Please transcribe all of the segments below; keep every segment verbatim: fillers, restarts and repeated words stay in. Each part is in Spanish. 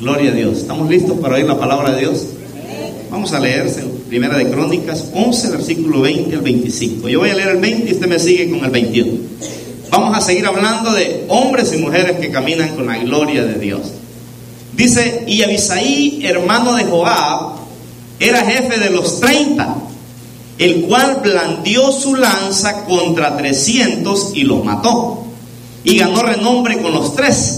Gloria a Dios. ¿Estamos listos para oír la palabra de Dios? Vamos a leer Primera de Crónicas once, versículo veinte al veinticinco. Yo voy a leer el veinte y usted me sigue con el veintiuno. Vamos a seguir hablando de hombres y mujeres que caminan con la gloria de Dios. Dice: y Abisaí, hermano de Joab, era jefe de los treinta, el cual blandió su lanza contra trescientos y los mató, y ganó renombre con los tres.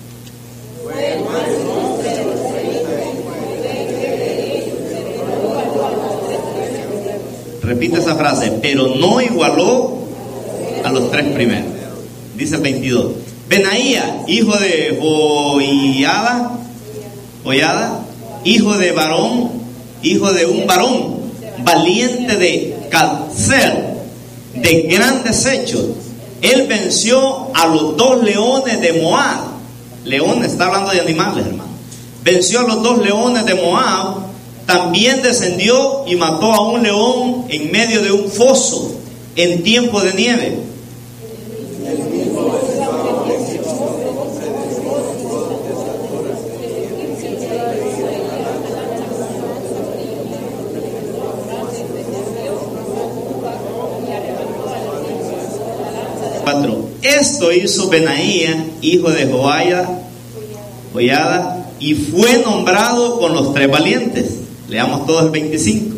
Repite esa frase: pero no igualó a los tres primeros. Dice el veintidós: Benaía, hijo de Joiada, Joiada, hijo de varón, hijo de un varón, valiente de Calcer, de grandes hechos. Él venció a los dos leones de Moab. León está hablando de animales, hermano. Venció a los dos leones de Moab. También descendió y mató a un león en medio de un foso en tiempo de nieve. cuatro. Esto hizo Benaía, hijo de Joiada, Joiada, y fue nombrado con los tres valientes. Leamos todos el veinticinco.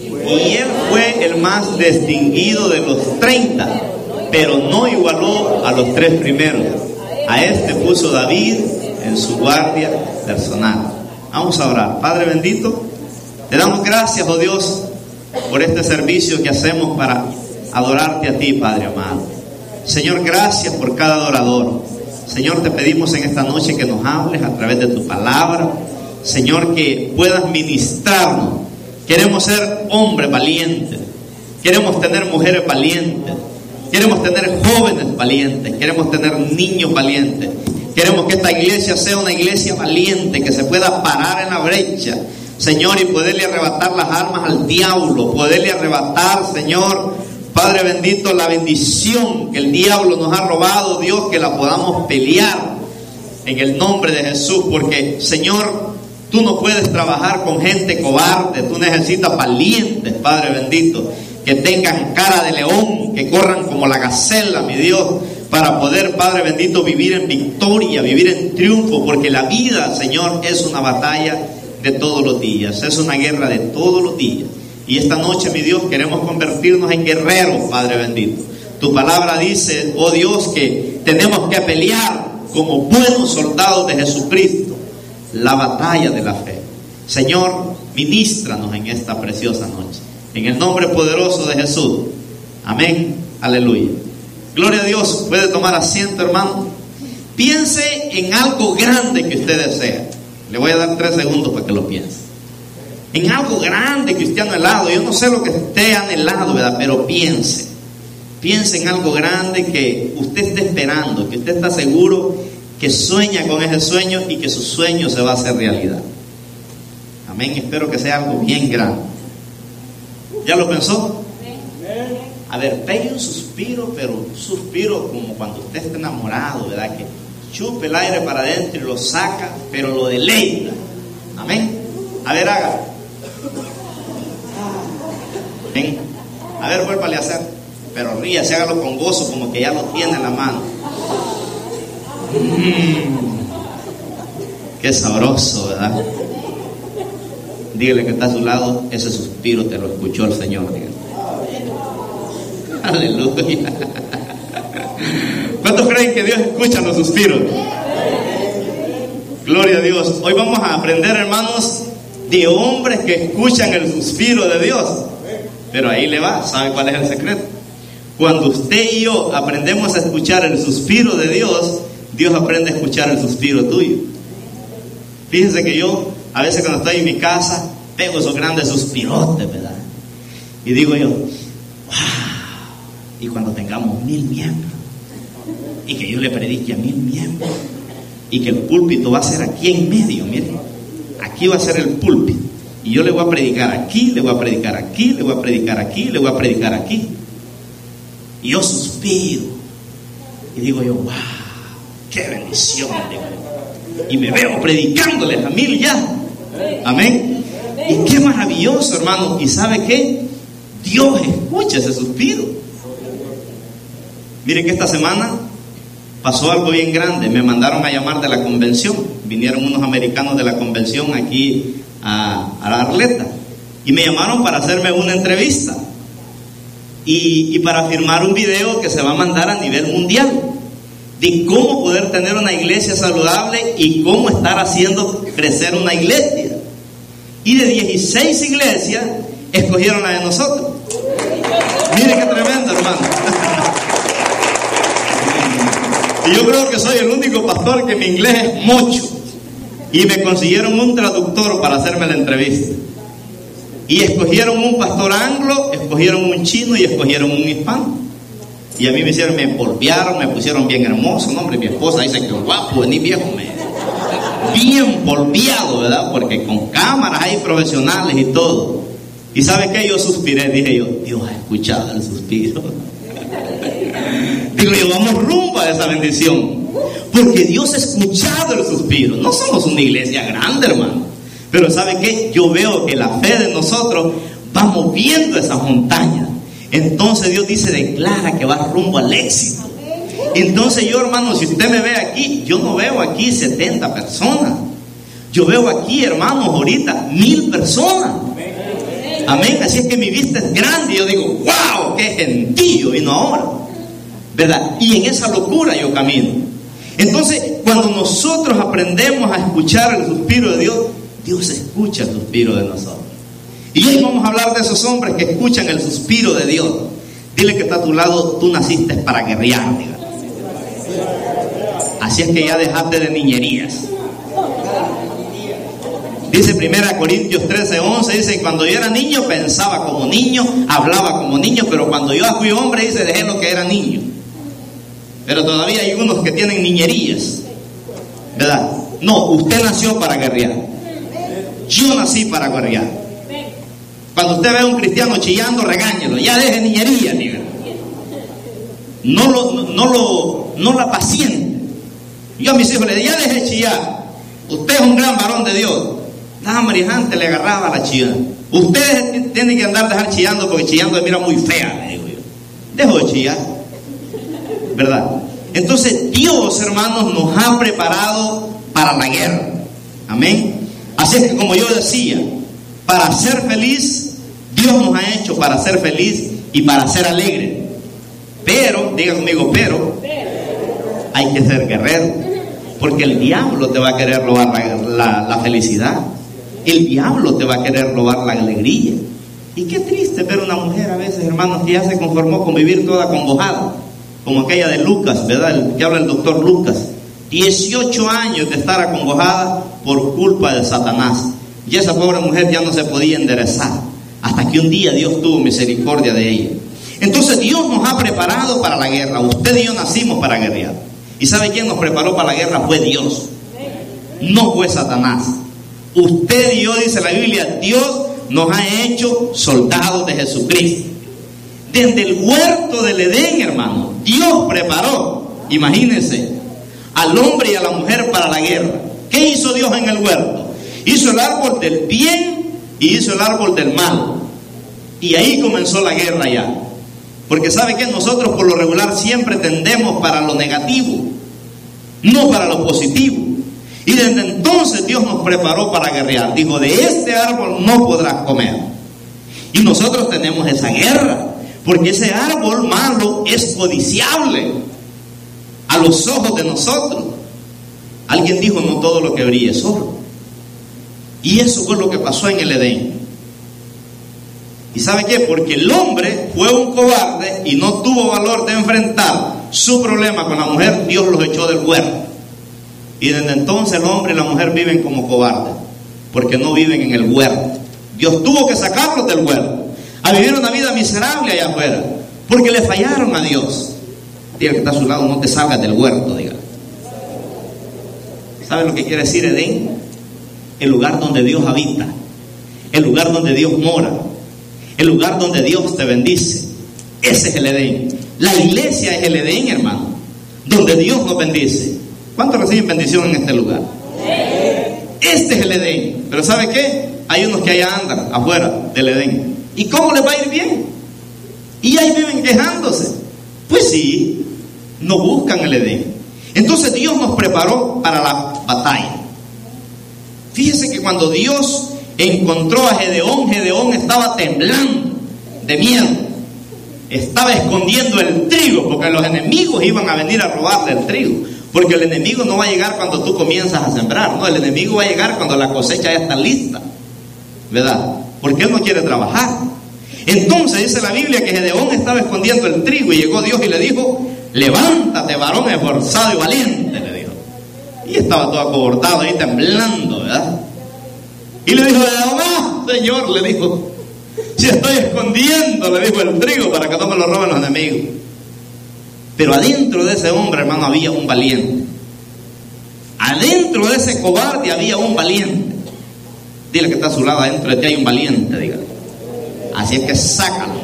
Y él fue el más distinguido de los treinta, pero no igualó a los tres primeros. A este puso David en su guardia personal. Vamos a orar. Padre bendito, te damos gracias, oh Dios, por este servicio que hacemos para adorarte a ti, Padre amado. Señor, gracias por cada adorador. Señor, te pedimos en esta noche que nos hables a través de tu palabra. Señor, que puedas ministrarnos. Queremos ser hombres valientes. Queremos tener mujeres valientes. Queremos tener jóvenes valientes. Queremos tener niños valientes. Queremos que esta iglesia sea una iglesia valiente, que se pueda parar en la brecha, Señor, y poderle arrebatar las armas al diablo. Poderle arrebatar, Señor, Padre bendito, la bendición que el diablo nos ha robado, Dios, que la podamos pelear en el nombre de Jesús. Porque, Señor, tú no puedes trabajar con gente cobarde. Tú necesitas valientes, Padre bendito, que tengan cara de león, que corran como la gacela, mi Dios, para poder, Padre bendito, vivir en victoria, vivir en triunfo. Porque la vida, Señor, es una batalla de todos los días, es una guerra de todos los días. Y esta noche, mi Dios, queremos convertirnos en guerreros, Padre bendito. Tu palabra dice, oh Dios, que tenemos que pelear como buenos soldados de Jesucristo la batalla de la fe. Señor, ministranos en esta preciosa noche, en el nombre poderoso de Jesús. Amén, aleluya. Gloria a Dios. Puede tomar asiento, hermano. Piense en algo grande que usted desea. Le voy a dar tres segundos para que lo piense. En algo grande que usted ha anhelado. Yo no sé lo que usted ha anhelado, ¿verdad? Pero piense. Piense en algo grande que usted está esperando, que usted está seguro que sueña con ese sueño y que su sueño se va a hacer realidad. Amén. Espero que sea algo bien grande. ¿Ya lo pensó? A ver, pegue un suspiro, pero un suspiro como cuando usted está enamorado, ¿verdad? Que chupe el aire para adentro y lo saca, pero lo deleita. Amén. A ver, haga. Ven. A ver, vuélvale a hacer. Pero ríase, hágalo con gozo, como que ya lo tiene en la mano. Mm. Qué sabroso, ¿verdad? Dígale que está a su lado, ese suspiro te lo escuchó el Señor. Dígale. Aleluya. ¿Cuántos creen que Dios escucha los suspiros? Gloria a Dios. Hoy vamos a aprender, hermanos, de hombres que escuchan el suspiro de Dios. Pero ahí le va. ¿Sabe cuál es el secreto? Cuando usted y yo aprendemos a escuchar el suspiro de Dios, Dios aprende a escuchar el suspiro tuyo. Fíjense que yo, a veces cuando estoy en mi casa, pego esos grandes suspirotes, ¿verdad? Y digo yo, wow. Y cuando tengamos mil miembros, y que yo le predique a mil miembros, y que el púlpito va a ser aquí en medio, miren, aquí va a ser el púlpito, y yo le voy a predicar aquí, le voy a predicar aquí, le voy a predicar aquí, le voy a predicar aquí, y yo suspiro, y digo yo, wow, qué bendición, digo yo. Y me veo predicándoles a mil ya. Amén. Y qué maravilloso, hermano. ¿Y sabe qué? Dios escucha ese suspiro. Miren que esta semana pasó algo bien grande. Me mandaron a llamar de la convención. Vinieron unos americanos de la convención aquí a, a la Arleta. Y me llamaron para hacerme una entrevista. Y, y para firmar un video que se va a mandar a nivel mundial. De cómo poder tener una iglesia saludable y cómo estar haciendo crecer una iglesia. Y de dieciséis iglesias, escogieron la de nosotros. Miren qué tremendo, hermano. Y yo creo que soy el único pastor que mi inglés es mucho. Y me consiguieron un traductor para hacerme la entrevista. Y escogieron un pastor anglo, escogieron un chino y escogieron un hispano. Y a mí me hicieron, me polvearon, me pusieron bien hermoso. No, hombre, mi esposa dice que guapo, ni viejo, me... bien polveado, ¿verdad? Porque con cámaras hay profesionales y todo. Y ¿sabe qué? Yo suspiré, dije yo, Dios ha escuchado el suspiro. Digo yo, vamos rumbo a esa bendición. Porque Dios ha escuchado el suspiro. No somos una iglesia grande, hermano. Pero ¿sabe qué? Yo veo que la fe de nosotros va moviendo esas montañas. Entonces Dios dice, declara que va rumbo al éxito. Entonces yo, hermano, si usted me ve aquí, yo no veo aquí setenta personas. Yo veo aquí, hermanos, ahorita mil personas. Amén. Así es que mi vista es grande y yo digo, wow, qué gentío vino ahora, ¿verdad? Y en esa locura yo camino. Entonces, cuando nosotros aprendemos a escuchar el suspiro de Dios, Dios escucha el suspiro de nosotros. Y hoy vamos a hablar de esos hombres que escuchan el suspiro de Dios. Dile que está a tu lado, tú naciste para guerrear, diga. Así es que ya dejaste de niñerías. Dice primera Corintios trece, once, dice, cuando yo era niño pensaba como niño, hablaba como niño, pero cuando yo fui hombre, dice, dejé lo que era niño. Pero todavía hay unos que tienen niñerías, ¿verdad? No, usted nació para guerrear. Yo nací para guerrear. Cuando usted ve a un cristiano chillando, regáñelo, ya deje niñería, diga. No lo, no, no lo, no la paciente. Yo a mis hijos le dije, ya deje chillar. Usted es un gran varón de Dios. La mariajante le agarraba la chillada. Usted tiene que andar dejar chillando porque chillando se mira muy fea, le digo yo. Dejo de chillar, ¿verdad? Entonces Dios, hermanos, nos ha preparado para la guerra. Amén. Así es que, como yo decía, para ser feliz, Dios nos ha hecho para ser feliz y para ser alegre. Pero, diga conmigo, pero hay que ser guerrero, porque el diablo te va a querer robar la, la, la felicidad. El diablo te va a querer robar la alegría. Y qué triste ver una mujer a veces, hermanos, que ya se conformó con vivir toda acongojada, como aquella de Lucas, ¿verdad? El que habla el doctor Lucas. dieciocho años de estar acongojada por culpa de Satanás. Y esa pobre mujer ya no se podía enderezar, hasta que un día Dios tuvo misericordia de ella. Entonces Dios nos ha preparado para la guerra. Usted y yo nacimos para guerrear. ¿Y sabe quién nos preparó para la guerra? Fue Dios. No fue Satanás. Usted y yo, dice la Biblia, Dios nos ha hecho soldados de Jesucristo. Desde el huerto del Edén, hermano, Dios preparó, imagínense, al hombre y a la mujer para la guerra. ¿Qué hizo Dios en el huerto? Hizo el árbol del bien y hizo el árbol del mal. Y ahí comenzó la guerra ya. Porque ¿sabe qué? Nosotros por lo regular siempre tendemos para lo negativo, no para lo positivo. Y desde entonces Dios nos preparó para guerrear. Dijo, de este árbol no podrás comer. Y nosotros tenemos esa guerra, porque ese árbol malo es codiciable a los ojos de nosotros. Alguien dijo, no todo lo que brilla es oro. Y eso fue lo que pasó en el Edén. ¿Y sabe qué? Porque el hombre fue un cobarde y no tuvo valor de enfrentar su problema con la mujer. Dios los echó del huerto. Y desde entonces el hombre y la mujer viven como cobardes, porque no viven en el huerto. Dios tuvo que sacarlos del huerto a vivir una vida miserable allá afuera, porque le fallaron a Dios. Diga que está a su lado, no te salgas del huerto, diga. ¿Sabe lo que quiere decir Edén? El lugar donde Dios habita, el lugar donde Dios mora, el lugar donde Dios te bendice. Ese es el Edén. La iglesia es el Edén, hermano, donde Dios nos bendice. ¿Cuántos reciben bendición en este lugar? este es el Edén. Pero ¿sabe qué? Hay unos que allá andan afuera del Edén. ¿Y cómo les va a ir bien? Y ahí viven quejándose. Pues sí, no buscan el Edén. Entonces Dios nos preparó para la batalla. Fíjese que cuando Dios encontró a Gedeón, Gedeón estaba temblando de miedo. Estaba escondiendo el trigo, porque los enemigos iban a venir a robarle el trigo. Porque el enemigo no va a llegar cuando tú comienzas a sembrar, no, el enemigo va a llegar cuando la cosecha ya está lista, ¿verdad? Porque él no quiere trabajar. Entonces dice la Biblia que Gedeón estaba escondiendo el trigo y llegó Dios y le dijo: levántate, varón esforzado y valiente, le dijo. Y estaba todo acobardado ahí temblando, ¿verdad? Y le dijo: no, Señor, le dijo, si estoy escondiendo, le dijo, el trigo para que no me lo roben los enemigos. Pero adentro de ese hombre, hermano, había un valiente. Adentro de ese cobarde había un valiente. Dile que está a su lado: adentro de ti hay un valiente, dígale. Así es que sácalo.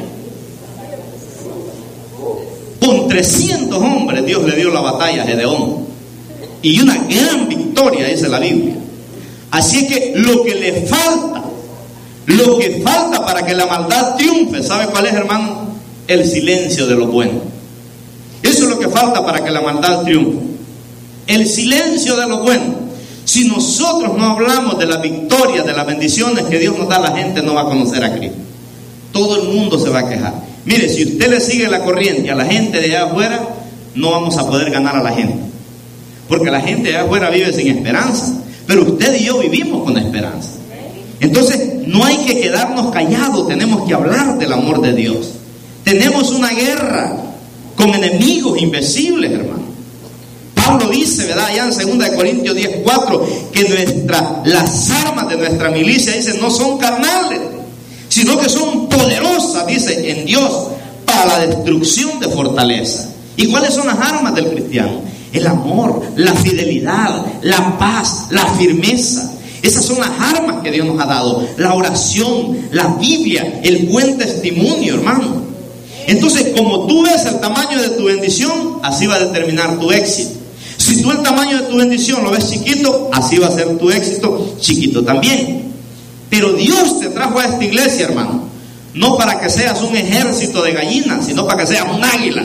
Con trescientos hombres Dios le dio la batalla a Gedeón, y una gran victoria, dice la Biblia. Así es que lo que le falta, lo que falta para que la maldad triunfe, ¿sabe cuál es, hermano? El silencio de lo bueno. Eso es lo que falta para que la maldad triunfe. El silencio de lo bueno. Si nosotros no hablamos de la victoria, de las bendiciones que Dios nos da, la gente no va a conocer a Cristo. Todo el mundo se va a quejar. Mire, si usted le sigue la corriente a la gente de allá afuera, no vamos a poder ganar a la gente. Porque la gente de allá afuera vive sin esperanza. Pero usted y yo vivimos con esperanza. Entonces, no hay que quedarnos callados. Tenemos que hablar del amor de Dios. Tenemos una guerra con enemigos invisibles, hermano. Pablo dice, ¿verdad? Allá en segunda de Corintios diez cuatro, que nuestra, las armas de nuestra milicia, dice, no son carnales, sino que son poderosas, dice, en Dios, para la destrucción de fortaleza. ¿Y cuáles son las armas del cristiano? El amor, la fidelidad, la paz, la firmeza. Esas son las armas que Dios nos ha dado. La oración, la Biblia, el buen testimonio, hermano. Entonces, como tú ves el tamaño de tu bendición, así va a determinar tu éxito. Si tú el tamaño de tu bendición lo ves chiquito, así va a ser tu éxito chiquito también. Pero Dios te trajo a esta iglesia, hermano, no para que seas un ejército de gallinas, sino para que seas un águila.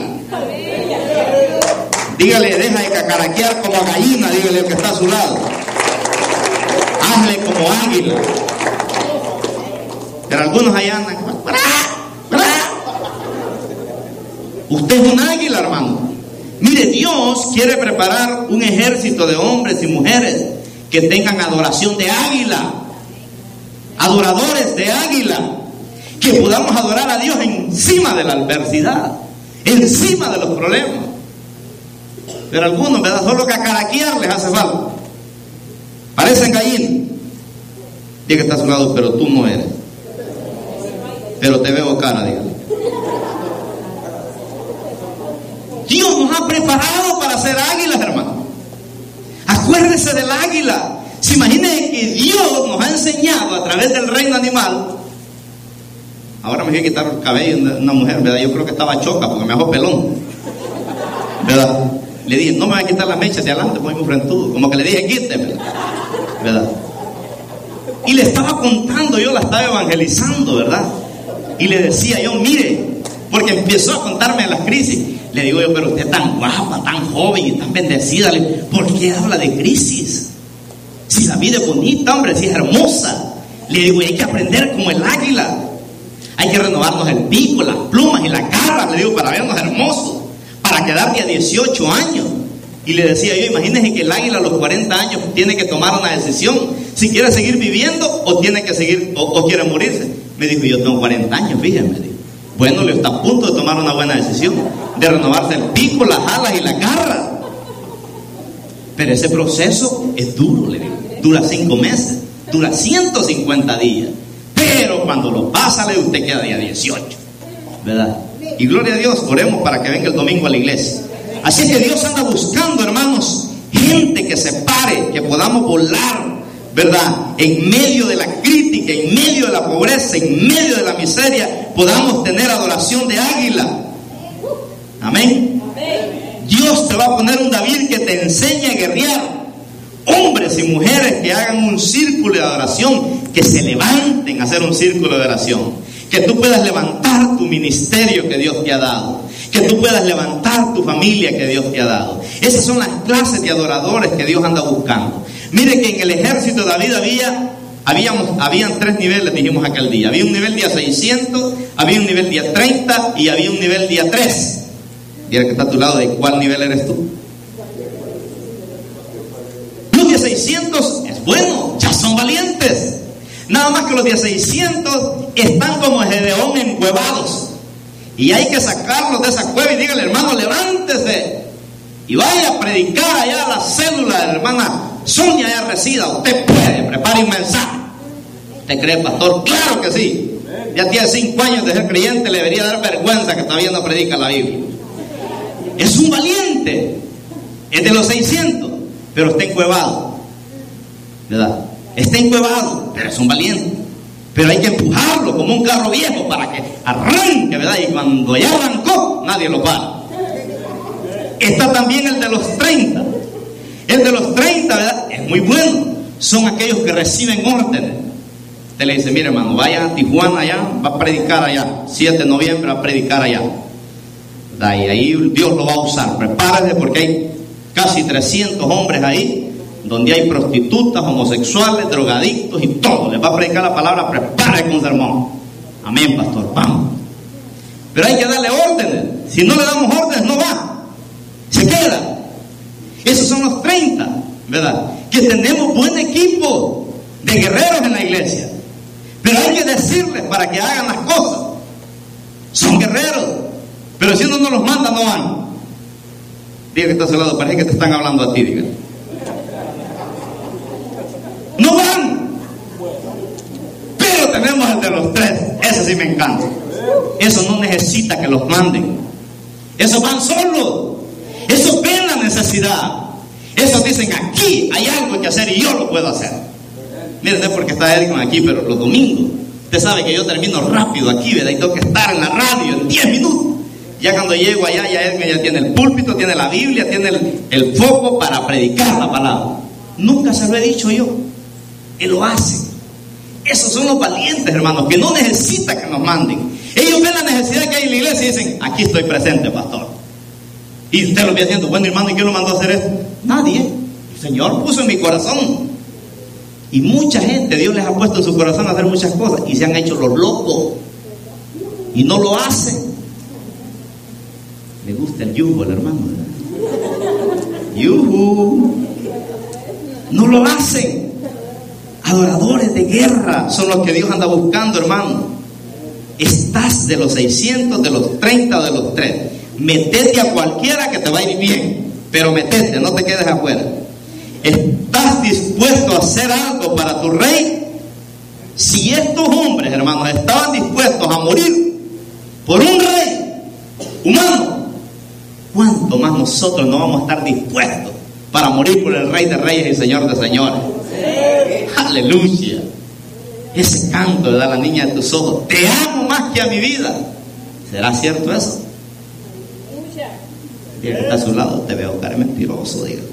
Dígale, deja de cacaraquear como gallina, dígale al que está a su lado. Hazle como águila. Pero algunos allá andan. Usted es un águila, hermano. Mire, Dios quiere preparar un ejército de hombres y mujeres que tengan adoración de águila, adoradores de águila, que podamos adorar a Dios encima de la adversidad, encima de los problemas. Pero algunos, ¿verdad? Solo cacaraquear les hace falta. Parecen gallinas. Diga que está a su lado, pero tú no eres. Pero te veo cara, dígale. Dios nos ha preparado para ser águilas, hermano. Acuérdese del águila. Se imagine que Dios nos ha enseñado a través del reino animal. Ahora me voy a quitar el cabello de una mujer, ¿verdad? Yo creo que estaba choca porque me dejó pelón, ¿verdad? Le dije, no me voy a quitar las mechas de adelante, voy muy frentudo. Como que le dije, quíteme, ¿verdad? Y le estaba contando, yo la estaba evangelizando, ¿verdad? Y le decía yo, mire, porque empezó a contarme las crisis. Le digo yo, pero usted tan guapa, tan joven y tan bendecida, ¿por qué habla de crisis? Si la vida es bonita, hombre, si es hermosa. Le digo, y hay que aprender como el águila. Hay que renovarnos el pico, las plumas y la garra, le digo, para vernos hermosos, para quedar de a dieciocho años. Y le decía yo, imagínense que el águila a los cuarenta años tiene que tomar una decisión, si quiere seguir viviendo o tiene que seguir, o, o quiere morirse. Me dijo, yo tengo cuarenta años, fíjense. Bueno, le está a punto de tomar una buena decisión, de renovarse el pico, las alas y la garra. Pero ese proceso es duro, le digo. Dura cinco meses, dura ciento cincuenta días. Pero cuando lo pasa, le usted queda día dieciocho, ¿verdad? Y gloria a Dios, oremos para que venga el domingo a la iglesia. Así que Dios anda buscando, hermanos, gente que se pare, que podamos volar, ¿verdad? En medio de la crítica, en medio de la pobreza, en medio de la miseria, podamos tener adoración de águila. Amén. Dios te va a poner un David que te enseñe a guerrear, hombres y mujeres que hagan un círculo de adoración, que se levanten a hacer un círculo de oración, que tú puedas levantar tu ministerio que Dios te ha dado, que tú puedas levantar tu familia que Dios te ha dado. Esas son las clases de adoradores que Dios anda buscando. Mire que en el ejército de David había, habíamos, habían tres niveles, dijimos aquel día. Había un nivel día seiscientos, había un nivel día treinta y había un nivel día tres. Y el que está a tu lado, ¿de cuál nivel eres tú? Los día seiscientos es bueno, ya son valientes. Nada más que los día seiscientos están como Gedeón encuevados. Y hay que sacarlos de esa cueva y dígale, hermano, levántese y vaya a predicar allá a la célula de la hermana Sonia allá resida. Usted puede, prepare un mensaje. ¿Usted cree, pastor? Claro que sí. Ya tiene cinco años de ser creyente, le debería dar vergüenza que todavía no predica la Biblia. Es un valiente, es de los seiscientos, pero está encuevado, ¿verdad? Está encuevado, pero es un valiente. Pero hay que empujarlo como un carro viejo para que arranque, ¿verdad? Y cuando ya arrancó, nadie lo para. Está también el de los treinta. El de los treinta, ¿verdad? Es muy bueno. Son aquellos que reciben órdenes. Usted le dice, mire hermano, vaya a Tijuana allá, va a predicar allá. siete de noviembre va a predicar allá. ¿Verdad? Y ahí Dios lo va a usar. Prepárese porque hay casi trescientos hombres ahí, donde hay prostitutas, homosexuales, drogadictos y todo. Les va a predicar la palabra, prepárese con un sermón. Amén, pastor, vamos. Pero hay que darle órdenes. Si no le damos órdenes, no va. Se queda. Esos son los treinta, ¿verdad? Que tenemos buen equipo de guerreros en la iglesia. Pero hay que decirles para que hagan las cosas. Son guerreros. Pero si uno no los manda, no van. Diga que está a su lado, parece que te están hablando a ti, diga. No van. Pero tenemos el de los tres. Ese sí me encanta. Eso no necesita que los manden. Esos van solos. Esos ven la necesidad. Esos dicen, aquí hay algo que hacer y yo lo puedo hacer. Miren, no es porque está Edwin aquí, pero los domingos, usted sabe que yo termino rápido aquí, ¿verdad? Y tengo que estar en la radio en diez minutos. Ya cuando llego allá, ya Edwin ya tiene el púlpito, tiene la Biblia, tiene el, el foco para predicar la palabra. Nunca se lo he dicho yo. Él lo hace. Esos son los valientes, hermanos, que no necesitan que nos manden. Ellos ven la necesidad que hay en la iglesia y dicen, aquí estoy presente, pastor. Y usted lo ve haciendo, bueno hermano, ¿y quién lo mandó a hacer esto? Nadie. El Señor puso en mi corazón. Y mucha gente, Dios les ha puesto en su corazón a hacer muchas cosas y se han hecho los locos. Y no lo hacen. Le gusta el yugo al hermano, ¿verdad? Yuhu. No lo hacen. Adoradores de guerra son los que Dios anda buscando, hermano. Estás de los seiscientos, de los treinta o de los tres. Metete a cualquiera que te va a ir bien, pero metete, no te quedes afuera. ¿Estás dispuesto a hacer algo para tu rey? Si estos hombres, hermanos, estaban dispuestos a morir por un rey humano, ¿cuánto más nosotros no vamos a estar dispuestos para morir por el Rey de Reyes y Señor de Señores? Sí. Aleluya. Ese canto de la niña de tus ojos, te amo más que a mi vida. ¿Será cierto eso? Diga que está a su lado, te veo cara mentiroso, diga.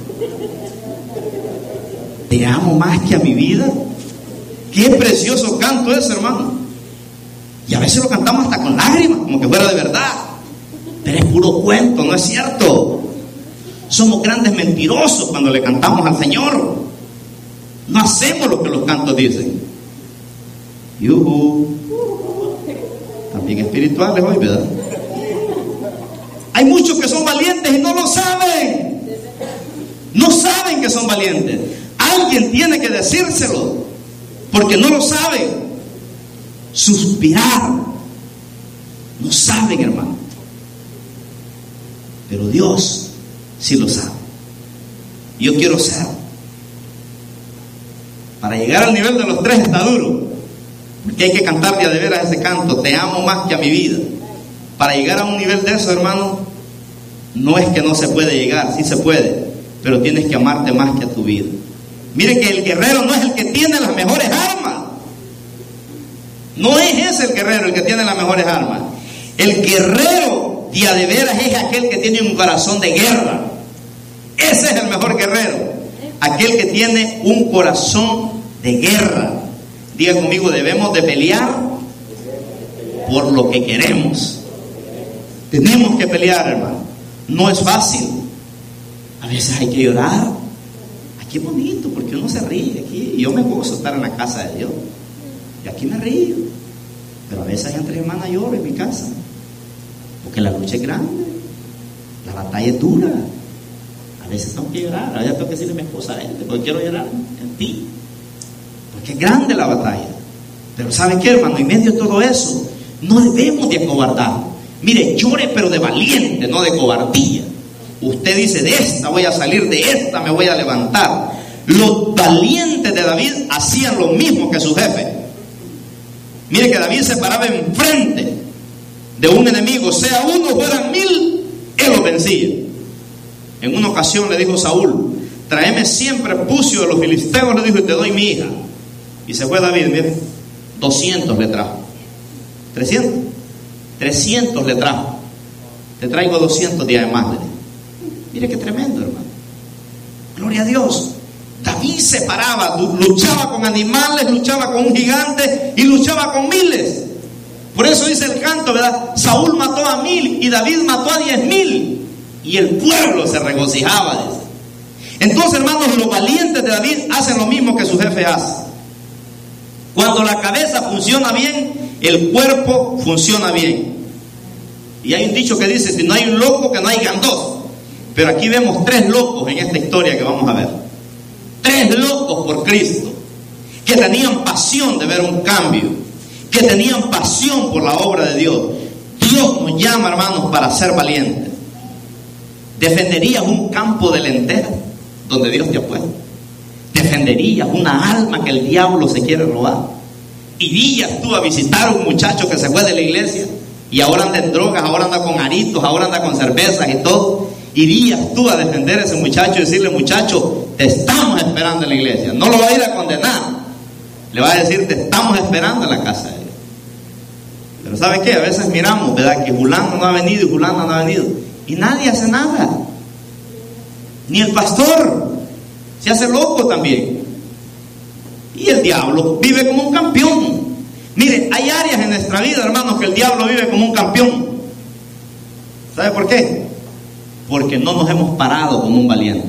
Te amo más que a mi vida. Qué precioso canto es, hermano. Y a veces lo cantamos hasta con lágrimas, como que fuera de verdad. Pero es puro cuento, no es cierto. Somos grandes mentirosos cuando le cantamos al Señor. No hacemos lo que los cantos dicen. Yuhu. También espirituales hoy, ¿verdad? Hay muchos que son valientes y no lo saben. No saben que son valientes. Alguien tiene que decírselo, porque no lo saben. Suspirar. No saben, hermano. Pero Dios sí lo sabe. Yo quiero ser. Para llegar al nivel de los tres está duro, porque hay que cantar de a de veras ese canto, te amo más que a mi vida. Para llegar a un nivel de eso, hermano, no es que no se puede llegar, sí se puede, pero tienes que amarte más que a tu vida. Miren que el guerrero no es el que tiene las mejores armas. No es ese el guerrero el que tiene las mejores armas. El guerrero de a de veras es aquel que tiene un corazón de guerra. Ese es el mejor guerrero. aquel que tiene un corazón de guerra. Diga conmigo, debemos de pelear por lo que queremos. Tenemos que pelear, hermano. No es fácil. A veces hay que llorar. Aquí es bonito porque uno se ríe aquí. Yo me gozo estar en la casa de Dios. Y aquí me río. Pero a veces hay entre hermanas lloro en mi casa. Porque la lucha es grande. La batalla es dura. A veces tengo que llorar. A veces tengo que decirle a mi esposa, porque quiero llorar en ti. Porque es grande la batalla. Pero ¿sabe qué, hermano? En medio de todo eso, no debemos de acobardar. Mire, llore pero de valiente, no de cobardía. Usted dice, de esta voy a salir, de esta me voy a levantar. Los valientes de David hacían lo mismo que su jefe. Mire que David se paraba enfrente de un enemigo, sea uno o fueran mil, él lo vencía. En una ocasión le dijo Saúl, tráeme siempre pucio de los filisteos, le dijo, y te doy mi hija. Y se fue David, mire, doscientos le trajo. trescientos. trescientos le trajo. Te traigo doscientos días más. Le dijo. Mire qué tremendo, hermano. Gloria a Dios. David se paraba, luchaba con animales, luchaba con un gigante y luchaba con miles. Por eso dice el canto, ¿verdad? Saúl mató a mil y David mató a diez mil. Y el pueblo se regocijaba de eso. Entonces, hermanos, los valientes de David hacen lo mismo que su jefe hace. Cuando la cabeza funciona bien, el cuerpo funciona bien. Y hay un dicho que dice, si no hay un loco, que no hay gandos. Pero aquí vemos tres locos en esta historia que vamos a ver. Tres locos por Cristo, que tenían pasión de ver un cambio, que tenían pasión por la obra de Dios. Dios nos llama, hermanos, para ser valientes. ¿Defenderías un campo de lentejas donde Dios te ha puesto? ¿Defenderías una alma que el diablo se quiere robar? ¿Irías tú a visitar a un muchacho que se fue de la iglesia y ahora anda en drogas, ahora anda con aritos, ahora anda con cervezas y todo? ¿Irías tú a defender a ese muchacho y decirle, muchacho, te estamos esperando en la iglesia? No lo va a ir a condenar, le va a decir, te estamos esperando en la casa de Dios. Pero ¿sabe qué? A veces miramos, ¿verdad?, que fulano no ha venido y fulano no ha venido y nadie hace nada. Ni el pastor se hace loco también. Y el diablo vive como un campeón. Mire, hay áreas en nuestra vida, hermanos, que el diablo vive como un campeón. ¿Sabe por qué? Porque no nos hemos parado como un valiente.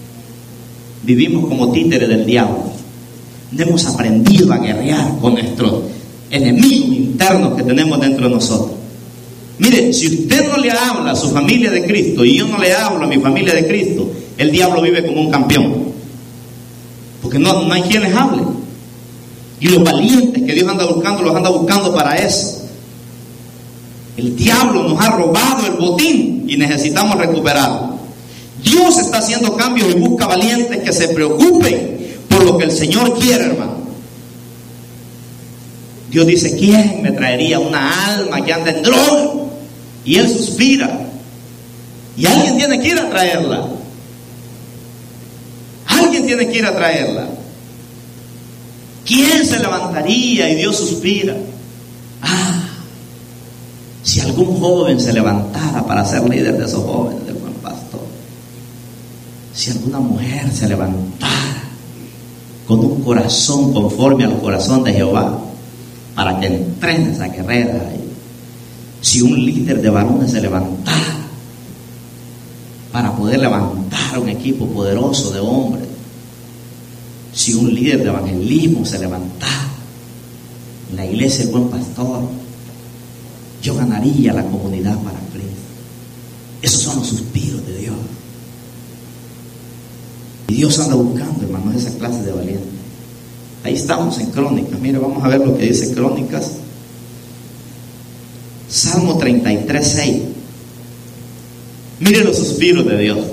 Vivimos como títeres del diablo. No hemos aprendido a guerrear con nuestros enemigos internos que tenemos dentro de nosotros. Mire, si usted no le habla a su familia de Cristo y yo no le hablo a mi familia de Cristo, el diablo vive como un campeón. Porque no, no hay quien les hable. Y los valientes que Dios anda buscando, los anda buscando para eso. El diablo nos ha robado el botín y necesitamos recuperarlo. Dios está haciendo cambios y busca valientes que se preocupen por lo que el Señor quiere, hermano. Dios dice, ¿quién me traería una alma que anda en droga? Y Él suspira. Y alguien tiene que ir a traerla. Alguien tiene que ir a traerla. ¿Quién se levantaría? Y Dios suspira. Ah, si algún joven se levantara para ser líder de esos jóvenes, del buen pastor. Si alguna mujer se levantara con un corazón conforme al corazón de Jehová, para que entrene esa guerrera. Si un líder de varones se levantara para poder levantar un equipo poderoso de hombres, si un líder de evangelismo se levantara en la iglesia del buen pastor, yo ganaría la comunidad para Cristo. Esos son los suspiros de Dios. Y Dios anda buscando, hermanos, esa clase de valientes. Ahí estamos en Crónicas. Mire, vamos a ver lo que dice Crónicas. Salmo treinta y tres, seis. Mire los suspiros de Dios.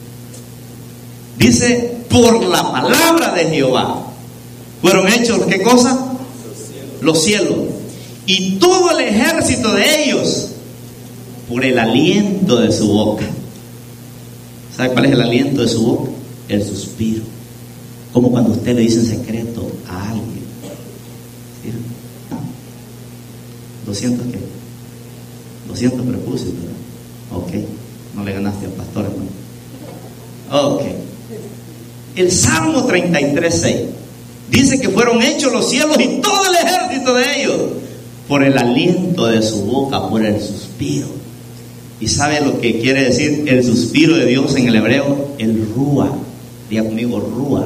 Dice, por la palabra de Jehová fueron hechos, ¿qué cosa? Los cielos. Y todo el ejército de ellos por el aliento de su boca. ¿Sabe cuál es el aliento de su boca? El suspiro. Como cuando usted le dice en secreto a alguien. ¿Sí? ¿doscientos qué? doscientos prepucios, ¿verdad? Ok. No le ganaste al pastor, hermano. Ok. El Salmo treinta y tres, seis dice que fueron hechos los cielos y todo el ejército de ellos por el aliento de su boca, por el suspiro. ¿Y sabe lo que quiere decir el suspiro de Dios en el hebreo? El rúa. Diga conmigo, rúa.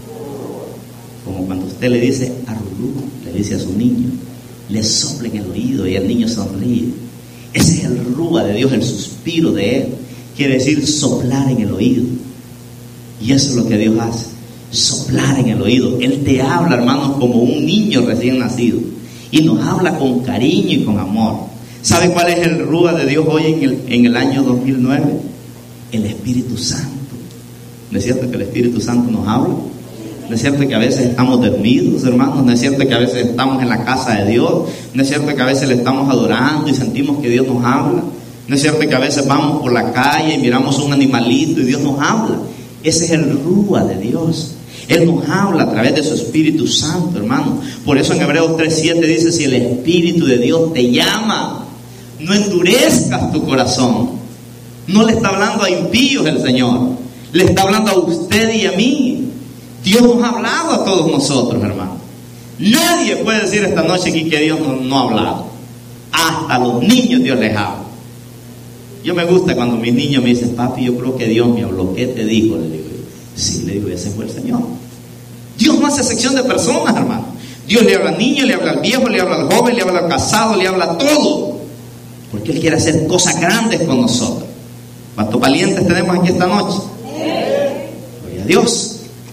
Como cuando usted le dice a Rulú, le dice a su niño, le sopla en el oído y el niño sonríe. Ese es el rúa de Dios, el suspiro de Él. Quiere decir soplar en el oído. Y eso es lo que Dios hace, soplar en el oído. Él te habla, hermanos, como un niño recién nacido. Y nos habla con cariño y con amor. ¿Sabe cuál es el rúa de Dios hoy en el, en el año dos mil nueve? El Espíritu Santo. ¿No es cierto que el Espíritu Santo nos habla? ¿No es cierto que a veces estamos dormidos, hermanos? ¿No es cierto que a veces estamos en la casa de Dios? ¿No es cierto que a veces le estamos adorando y sentimos que Dios nos habla? ¿No es cierto que a veces vamos por la calle y miramos un animalito y Dios nos habla? Ese es el rúa de Dios. Él nos habla a través de su Espíritu Santo, hermano. Por eso en Hebreos tres siete dice: si el Espíritu de Dios te llama, no endurezcas tu corazón. No le está hablando a impíos el Señor, le está hablando a usted y a mí. Dios nos ha hablado a todos nosotros, hermano. Nadie puede decir esta noche aquí que Dios no, no ha hablado. Hasta a los niños Dios les habla. Yo me gusta cuando mis niños me dicen: papi, yo creo que Dios me habló. ¿Qué te dijo? Le digo, sí, le digo, ese fue el Señor. Dios no hace sección de personas, hermano. Dios le habla al niño, le habla al viejo, le habla al joven, le habla al casado, le habla a todo. Porque Él quiere hacer cosas grandes con nosotros. ¿Cuántos valientes tenemos aquí esta noche? Gloria a Dios.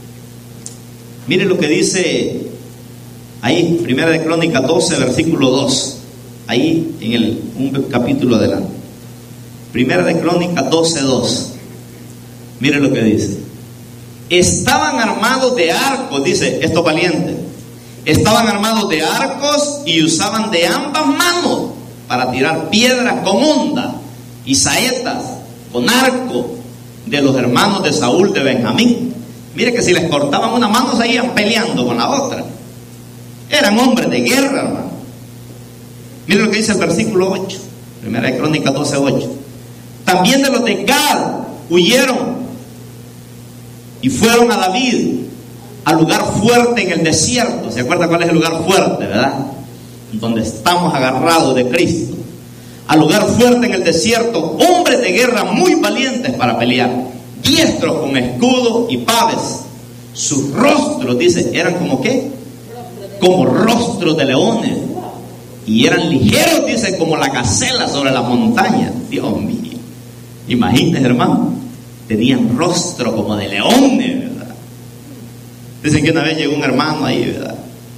Mire lo que dice ahí, Primera de Crónicas doce, versículo dos. Ahí en el, un capítulo adelante. Primera de Crónicas doce, dos. Mire lo que dice. Estaban armados de arcos, dice, estos valientes. Estaban armados de arcos y usaban de ambas manos para tirar piedras con honda y saetas con arco de los hermanos de Saúl de Benjamín. Mire que si les cortaban una mano se iban peleando con la otra. Eran hombres de guerra, hermano. Mire lo que dice el versículo ocho. Primera de Crónicas doce, ocho. También de los de Gad huyeron y fueron a David al lugar fuerte en el desierto. ¿Se acuerda cuál es el lugar fuerte, verdad? Donde estamos agarrados de Cristo. Al lugar fuerte en el desierto, hombres de guerra muy valientes para pelear, diestros con escudo y paves. Sus rostros, dice, eran como ¿qué? Como rostros de leones. Y eran ligeros, dice, como la gacela sobre la montaña. Dios mío. Imagínense, hermano. Tenían rostro como de leones, ¿verdad? Dicen que una vez llegó un hermano ahí, ¿verdad?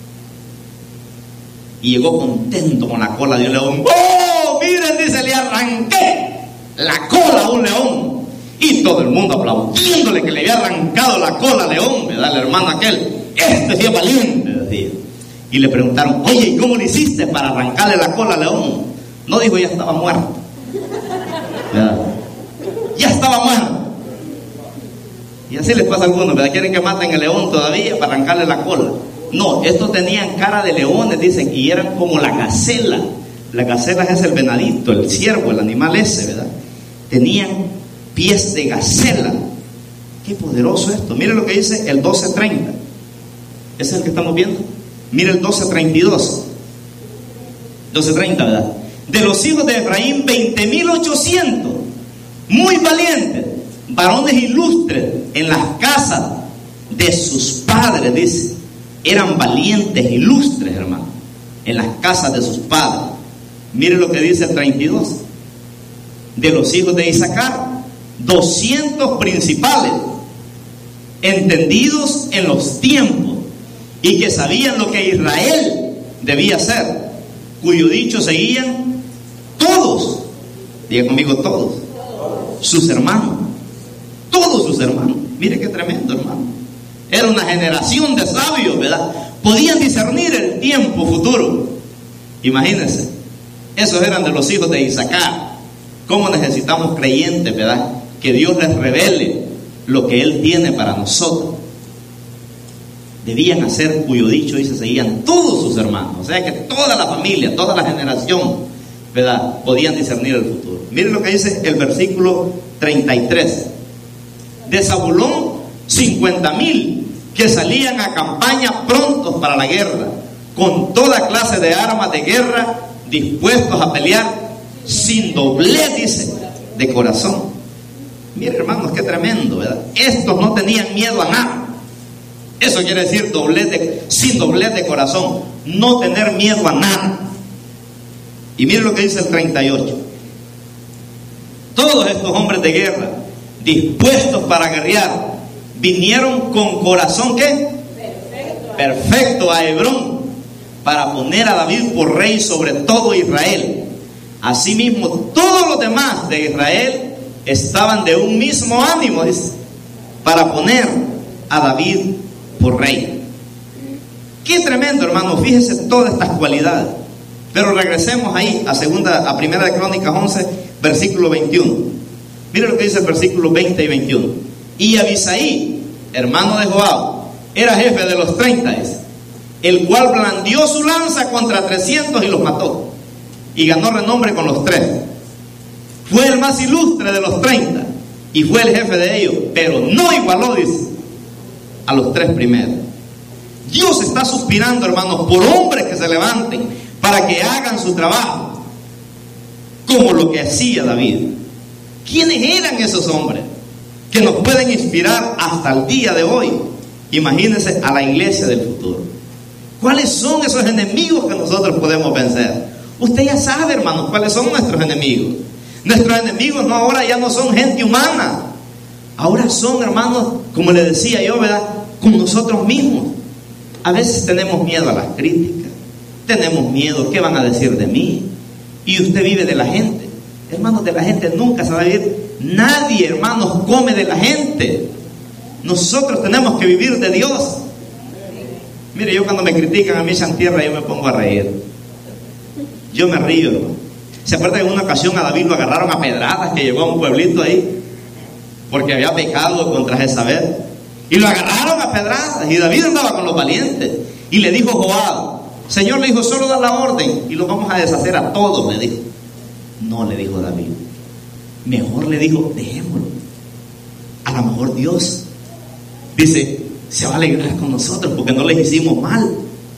Y llegó contento con la cola de un león. ¡Oh! Miren, dice, le arranqué la cola a un león. Y todo el mundo aplaudiéndole que le había arrancado la cola al león, ¿verdad? El hermano aquel, este sí es valiente, decía. Y le preguntaron: oye, ¿y cómo le hiciste para arrancarle la cola al león? No, dijo, ya estaba muerto. ¿Verdad? Ya estaba muerto. Y así les pasa a algunos, ¿verdad? Quieren que maten al león todavía para arrancarle la cola. No, estos tenían cara de leones, dicen, y eran como la gacela. La gacela es el venadito, el ciervo, el animal ese, ¿verdad? Tenían pies de gacela. Qué poderoso esto. Mire lo que dice el doce treinta. Ese es el que estamos viendo. Mire el doce treinta y dos. doce treinta, ¿verdad? De los hijos de Efraín, veinte mil ochocientos, muy valientes, varones ilustres en las casas de sus padres, dice. Eran valientes, ilustres, hermano, en las casas de sus padres. Mire lo que dice el treinta y dos. De los hijos de Isaacar, doscientos principales, entendidos en los tiempos y que sabían lo que Israel debía hacer, cuyo dicho seguían todos, diga conmigo todos, sus hermanos, todos sus hermanos. Mire qué tremendo, hermano. Era una generación de sabios, ¿verdad? Podían discernir el tiempo futuro. Imagínense, esos eran de los hijos de Isaacar. ¿Cómo necesitamos creyentes, verdad? Que Dios les revele lo que Él tiene para nosotros. Debían hacer cuyo dicho dice seguían todos sus hermanos. O sea que toda la familia, toda la generación, ¿verdad? Podían discernir el futuro. Miren lo que dice el versículo treinta y tres. De Zabulón, cincuenta mil que salían a campaña prontos para la guerra, con toda clase de armas de guerra, dispuestos a pelear sin doblez, dice, de corazón. Miren, hermanos, qué tremendo, ¿verdad? Estos no tenían miedo a nada. Eso quiere decir doblez de, sin doblez de corazón, no tener miedo a nada. Y miren lo que dice el treinta y ocho. Todos estos hombres de guerra, dispuestos para guerrear, vinieron con corazón, ¿qué? Perfecto, Perfecto a Hebrón, para poner a David por rey sobre todo Israel. Asimismo, todos los demás de Israel estaban de un mismo ánimo, dice, para poner a David por rey. Qué tremendo, hermano. Fíjese todas estas cualidades. Pero regresemos ahí a segunda, a primera de Crónicas once, versículo veintiuno. Mire lo que dice el versículo veinte y veintiuno. Y Abisaí, hermano de Joab, era jefe de los treinta, dice, el cual blandió su lanza contra trescientos y los mató, y ganó renombre con los tres. Fue el más ilustre de los treinta y fue el jefe de ellos, pero no igualó, dice, a los tres primeros. Dios está suspirando, hermanos, por hombres que se levanten para que hagan su trabajo, como lo que hacía David. ¿Quiénes eran esos hombres que nos pueden inspirar hasta el día de hoy? Imagínense a la iglesia del futuro. ¿Cuáles son esos enemigos que nosotros podemos vencer? Usted ya sabe, hermanos, cuáles son nuestros enemigos. Nuestros enemigos no ahora ya no son gente humana. Ahora son, hermanos, como le decía yo, ¿verdad?, con nosotros mismos. A veces tenemos miedo a las críticas, tenemos miedo, ¿qué van a decir de mí? Y usted vive de la gente. Hermanos, de la gente nunca se va a vivir. Nadie, hermanos, come de la gente. Nosotros tenemos que vivir de Dios. Mire, yo cuando me critican a mí en tierra, yo me pongo a reír. Yo me río, hermano. ¿Se acuerda que en una ocasión a David lo agarraron a pedradas, que llegó a un pueblito ahí porque había pecado contra Jezabel? Y lo agarraron a pedradas, y David andaba con los valientes. Y le dijo Joab, Señor, le dijo, solo da la orden y los vamos a deshacer a todos, le dijo. No, le dijo David. Mejor le dijo, dejémoslo. A lo mejor Dios, dice, se va a alegrar con nosotros porque no les hicimos mal.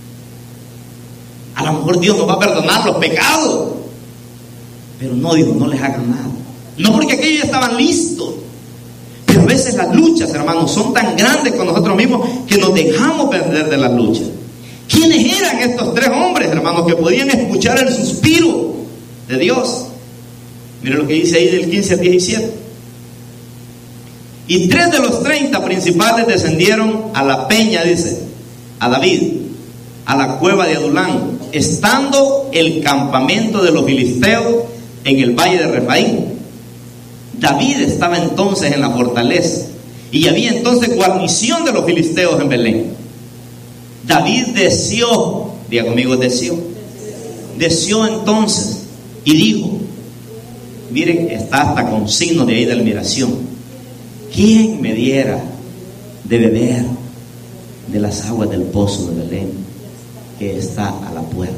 A lo mejor Dios nos va a perdonar los pecados. Pero no, dijo, no les hagan nada. No, porque aquellos ya estaban listos. Pero a veces las luchas, hermanos, son tan grandes con nosotros mismos que nos dejamos perder de las luchas. ¿Quiénes eran estos tres hombres, hermanos, que podían escuchar el suspiro de Dios? Mire lo que dice ahí del quince al diecisiete. Y tres de los treinta principales descendieron a la peña, dice, a David, a la cueva de Adulán, estando el campamento de los filisteos en el valle de Refaín. David estaba entonces en la fortaleza, y había entonces guarnición de los filisteos en Belén. David deseó, diga conmigo, deseó, deseó entonces, y dijo, miren, está hasta con signo de ahí de admiración, ¿quién me diera de beber de las aguas del pozo de Belén, que está a la puerta?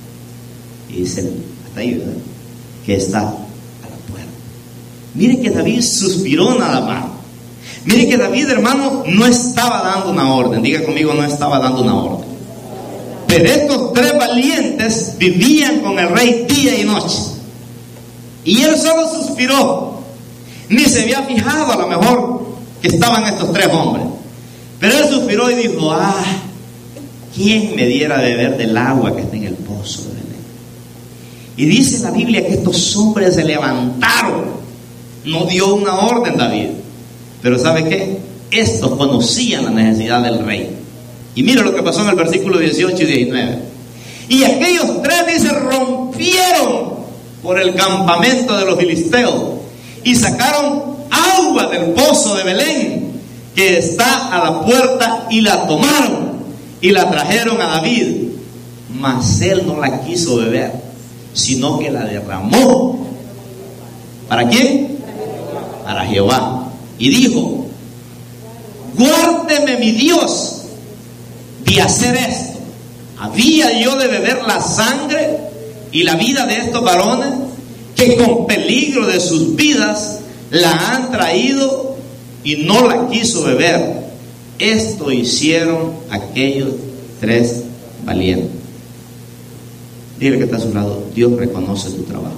Y dice, hasta ahí, ¿verdad?, que está a la puerta. Mire que David suspiró nada más. Mire que David, hermano, no estaba dando una orden. Diga conmigo, no estaba dando una orden. Pero estos tres valientes vivían con el rey día y noche. Y él solo suspiró. Ni se había fijado a lo mejor que estaban estos tres hombres. Pero él suspiró y dijo, ah, ¿quién me diera de beber del agua que está en el pozo de Belén? Y dice la Biblia que estos hombres se levantaron. No dio una orden David. Pero ¿sabe qué? Estos conocían la necesidad del rey. Y mira lo que pasó en el versículo dieciocho y diecinueve. Y aquellos tres, dice, rompieron por el campamento de los filisteos y sacaron agua del pozo de Belén, que está a la puerta, y la tomaron y la trajeron a David. Mas él no la quiso beber, sino que la derramó. ¿Para quién? Para Jehová. Y dijo, guárdeme mi Dios de hacer esto. ¿Había yo de beber la sangre y la vida de estos varones que con peligro de sus vidas la han traído? Y no la quiso beber. Esto hicieron aquellos tres valientes. Dile que está a su lado, Dios reconoce tu trabajo.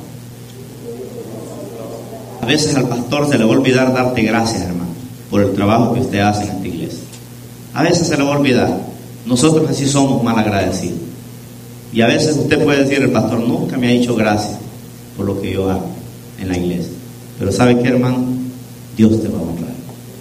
A veces al pastor se le va a olvidar darte gracias, hermano, por el trabajo que usted hace en esta iglesia. A veces se le va a olvidar. Nosotros así somos mal agradecidos. Y a veces usted puede decir, el pastor nunca me ha dicho gracias por lo que yo hago en la iglesia. Pero ¿sabe qué, hermano? Dios te va a honrar.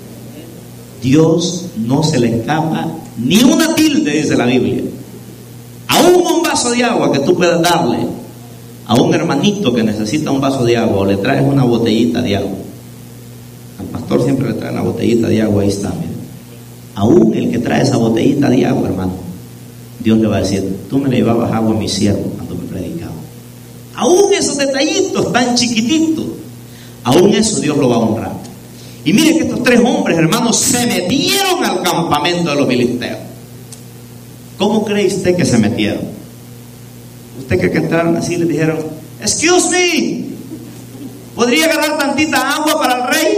Dios no se le escapa ni una tilde, dice la Biblia. Aún un vaso de agua que tú puedas darle a un hermanito que necesita un vaso de agua, o le traes una botellita de agua. Al pastor siempre le trae una botellita de agua, ahí está, mira. Aún el que trae esa botellita de agua, hermano, Dios le va a decir, tú me le llevabas agua a mi siervo cuando me predicaba. Aún esos detallitos tan chiquititos, aún eso Dios lo va a honrar. Y mire que estos tres hombres, hermanos, se metieron al campamento de los filisteos. ¿Cómo cree usted que se metieron? ¿Usted cree que entraron así y les dijeron, excuse me, ¿podría agarrar tantita agua para el rey?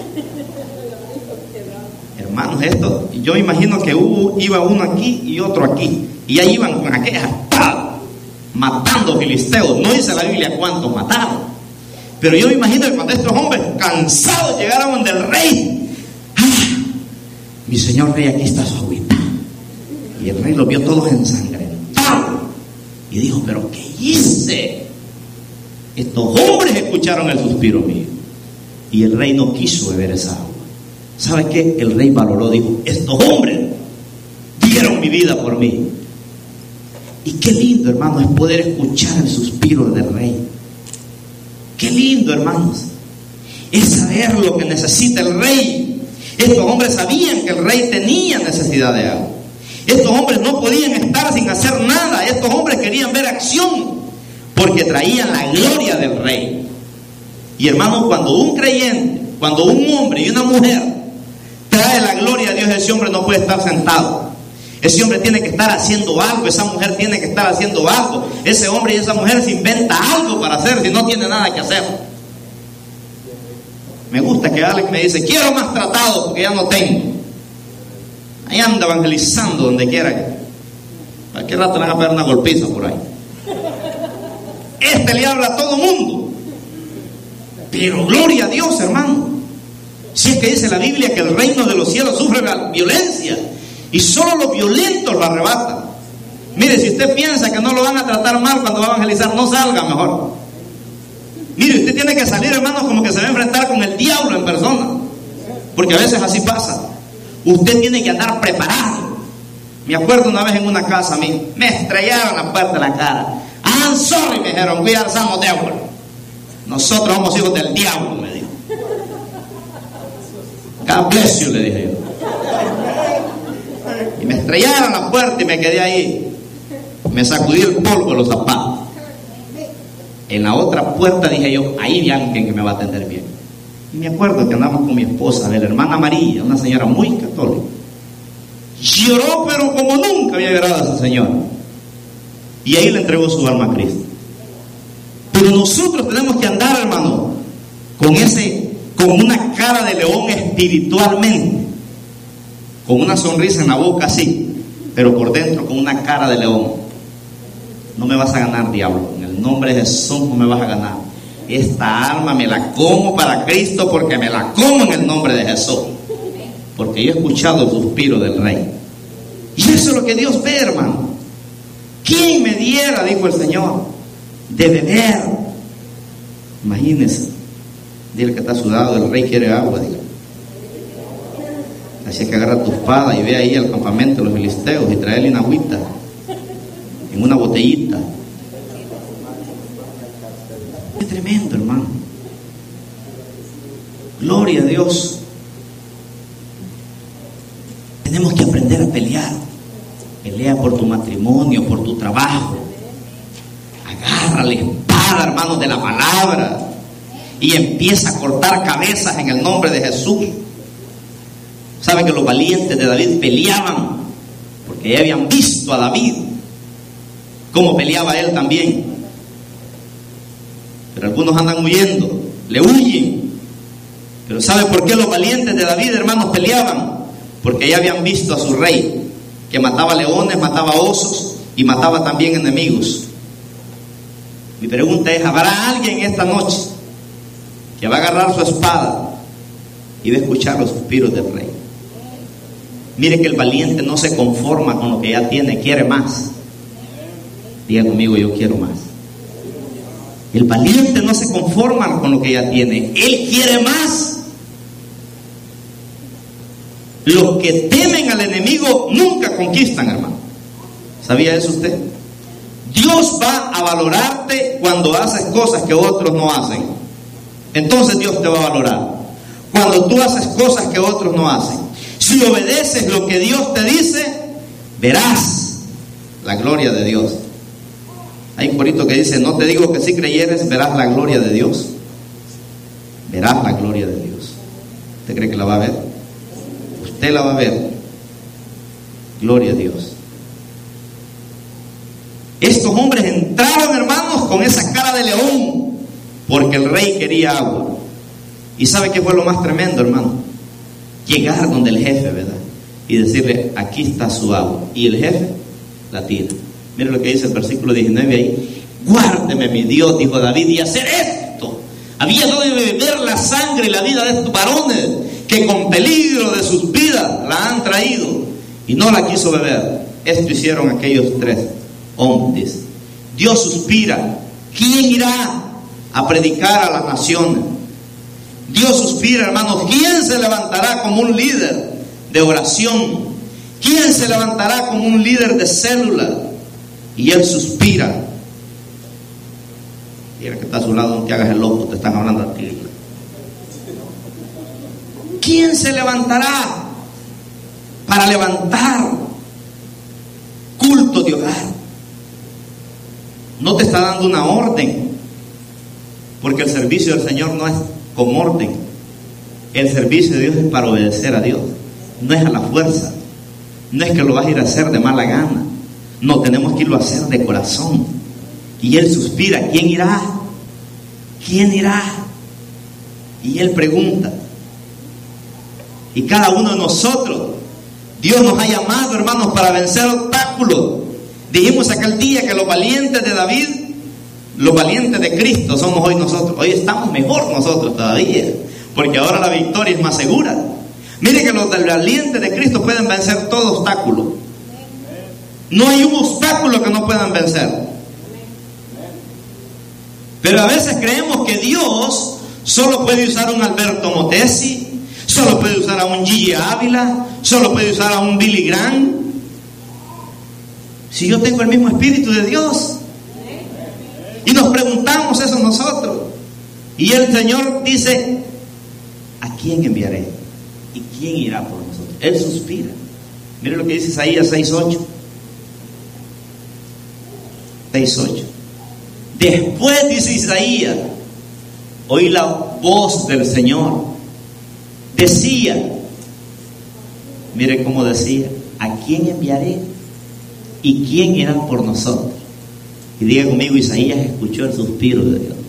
Hermanos, esto, yo imagino que hubo, iba uno aquí y otro aquí, y ahí iban con aquellas espadas matando filisteos. No dice la Biblia cuántos mataron, pero yo me imagino que cuando estos hombres cansados llegaron del rey, ¡ah! Mi señor rey, aquí está su agüita. Y el rey los vio todos ensangrentados y dijo, pero ¿qué hice? Estos hombres escucharon el suspiro mío, y el rey no quiso beber esa agua. ¿Sabe qué? El rey valoró, dijo, estos hombres dieron mi vida por mí. Y qué lindo, hermanos, es poder escuchar el suspiro del rey. Qué lindo, hermanos, es saber lo que necesita el rey. Estos hombres sabían que el rey tenía necesidad de agua. Estos hombres no podían estar sin hacer nada. Estos hombres querían ver acción, porque traían la gloria del rey. Y hermanos, cuando un creyente, cuando un hombre y una mujer trae la gloria a Dios, ese hombre no puede estar sentado. Ese hombre tiene que estar haciendo algo, esa mujer tiene que estar haciendo algo. Ese hombre y esa mujer se inventa algo para hacer si no tiene nada que hacer. Me gusta que Alex me dice, quiero más tratados porque ya no tengo. Ahí anda evangelizando donde quiera. Cualquier rato le van a pegar una golpiza por ahí. Este le habla a todo mundo. Pero gloria a Dios, hermano. Si es que dice la Biblia que el reino de los cielos sufre la violencia, y solo los violentos lo arrebatan. Mire, si usted piensa que no lo van a tratar mal cuando va a evangelizar, no salga mejor. Mire, usted tiene que salir, hermanos, como que se va a enfrentar con el diablo en persona, porque a veces así pasa. Usted tiene que andar preparado. Me acuerdo una vez en una casa, a mí me estrellaron la puerta de la cara. I'm sorry, me dijeron, we are some devil. Nosotros somos hijos del diablo, me dijo. God bless you, le dije yo. Y me estrellaron la puerta y me quedé ahí. Me sacudí el polvo de los zapatos. En la otra puerta dije yo, ahí hay alguien que me va a atender bien. Y me acuerdo que andamos con mi esposa, de la hermana María, una señora muy católica. Lloró, pero como nunca había llorado a esa señora. Y ahí le entregó su alma a Cristo. Pero nosotros tenemos que andar, hermano, con ese, con una cara de león espiritualmente, con una sonrisa en la boca así, pero por dentro con una cara de león. No me vas a ganar, diablo. En el nombre de Jesús no me vas a ganar. Esta alma me la como para Cristo, porque me la como en el nombre de Jesús. Porque yo he escuchado el suspiro del rey. Y eso es lo que Dios ve, hermano. ¿Quién me diera, dijo el Señor, de beber? Imagínense. Dile que está sudado, el rey quiere agua, diga. Así que agarra tu espada y ve ahí al campamento de los filisteos y traerle una agüita en una botellita. Es tremendo, hermano. Gloria a Dios. Tenemos que aprender a pelear. Pelea por tu matrimonio, por tu trabajo. Agarra la espada, hermano, de la palabra y empieza a cortar cabezas en el nombre de Jesús. ¿Sabe que los valientes de David peleaban? Porque ya habían visto a David cómo peleaba él también. Pero algunos andan huyendo, le huyen. Pero ¿sabe por qué los valientes de David, hermanos, peleaban? porque ya habían visto a su rey, que mataba leones, mataba osos y mataba también enemigos. Mi pregunta es, ¿habrá alguien esta noche que va a agarrar su espada y va a escuchar los suspiros del rey? Mire que el valiente no se conforma con lo que ya tiene, quiere más. Diga conmigo, yo quiero más. El valiente no se conforma con lo que ya tiene, él quiere más. Los que temen al enemigo nunca conquistan, hermano. ¿Sabía eso usted? Dios va a valorarte cuando haces cosas que otros no hacen. Entonces Dios te va a valorar. Cuando tú haces cosas que otros no hacen. Si obedeces lo que Dios te dice, verás la gloria de Dios. Hay un corito que dice, no te digo que si creyeres, verás la gloria de Dios. Verás la gloria de Dios. ¿Usted cree que la va a ver? Usted la va a ver. Gloria a Dios. Estos hombres entraron, hermanos, con esa cara de león, porque el rey quería agua. ¿Y sabe qué fue lo más tremendo, hermano? Llegar donde el jefe, ¿verdad? Y decirle, aquí está su agua. Y el jefe la tira. Mire lo que dice el versículo diecinueve ahí. Guárdeme, mi Dios, dijo David, y hacer esto. Había dado de beber la sangre y la vida de estos varones que con peligro de sus vidas la han traído. Y no la quiso beber. Esto hicieron aquellos tres hombres. Dios suspira. ¿Quién irá a predicar a las naciones? Dios suspira, hermanos. ¿Quién se levantará como un líder de oración? ¿Quién se levantará como un líder de célula? Y Él suspira. Mira que está a su lado, no te hagas el loco, te están hablando a ti. ¿Quién se levantará para levantar culto de hogar? No te está dando una orden, porque el servicio del Señor no es con orden. El servicio de Dios es para obedecer a Dios, no es a la fuerza, no es que lo vas a ir a hacer de mala gana. No, tenemos que irlo a hacer de corazón. Y Él suspira, ¿quién irá? ¿Quién irá? Y Él pregunta. Y cada uno de nosotros, Dios nos ha llamado, hermanos, para vencer obstáculos. Dijimos aquel día que los valientes de David, los valientes de Cristo somos hoy nosotros. Hoy estamos mejor nosotros todavía, porque ahora la victoria es más segura. Mire que los valientes de Cristo pueden vencer todo obstáculo. No hay un obstáculo que no puedan vencer. Pero a veces creemos que Dios solo puede usar a un Alberto Motesi, solo puede usar a un Gigi Ávila, solo puede usar a un Billy Graham. Si yo tengo el mismo Espíritu de Dios. Y nos preguntamos eso nosotros. Y el Señor dice, ¿a quién enviaré? ¿Y quién irá por nosotros? Él suspira. Mire lo que dice Isaías seis ocho. seis ocho. Después, dice Isaías, oí la voz del Señor. Decía, mire cómo decía, ¿a quién enviaré? ¿Y quién irá por nosotros? Y diga conmigo, Isaías escuchó el suspiro de Dios.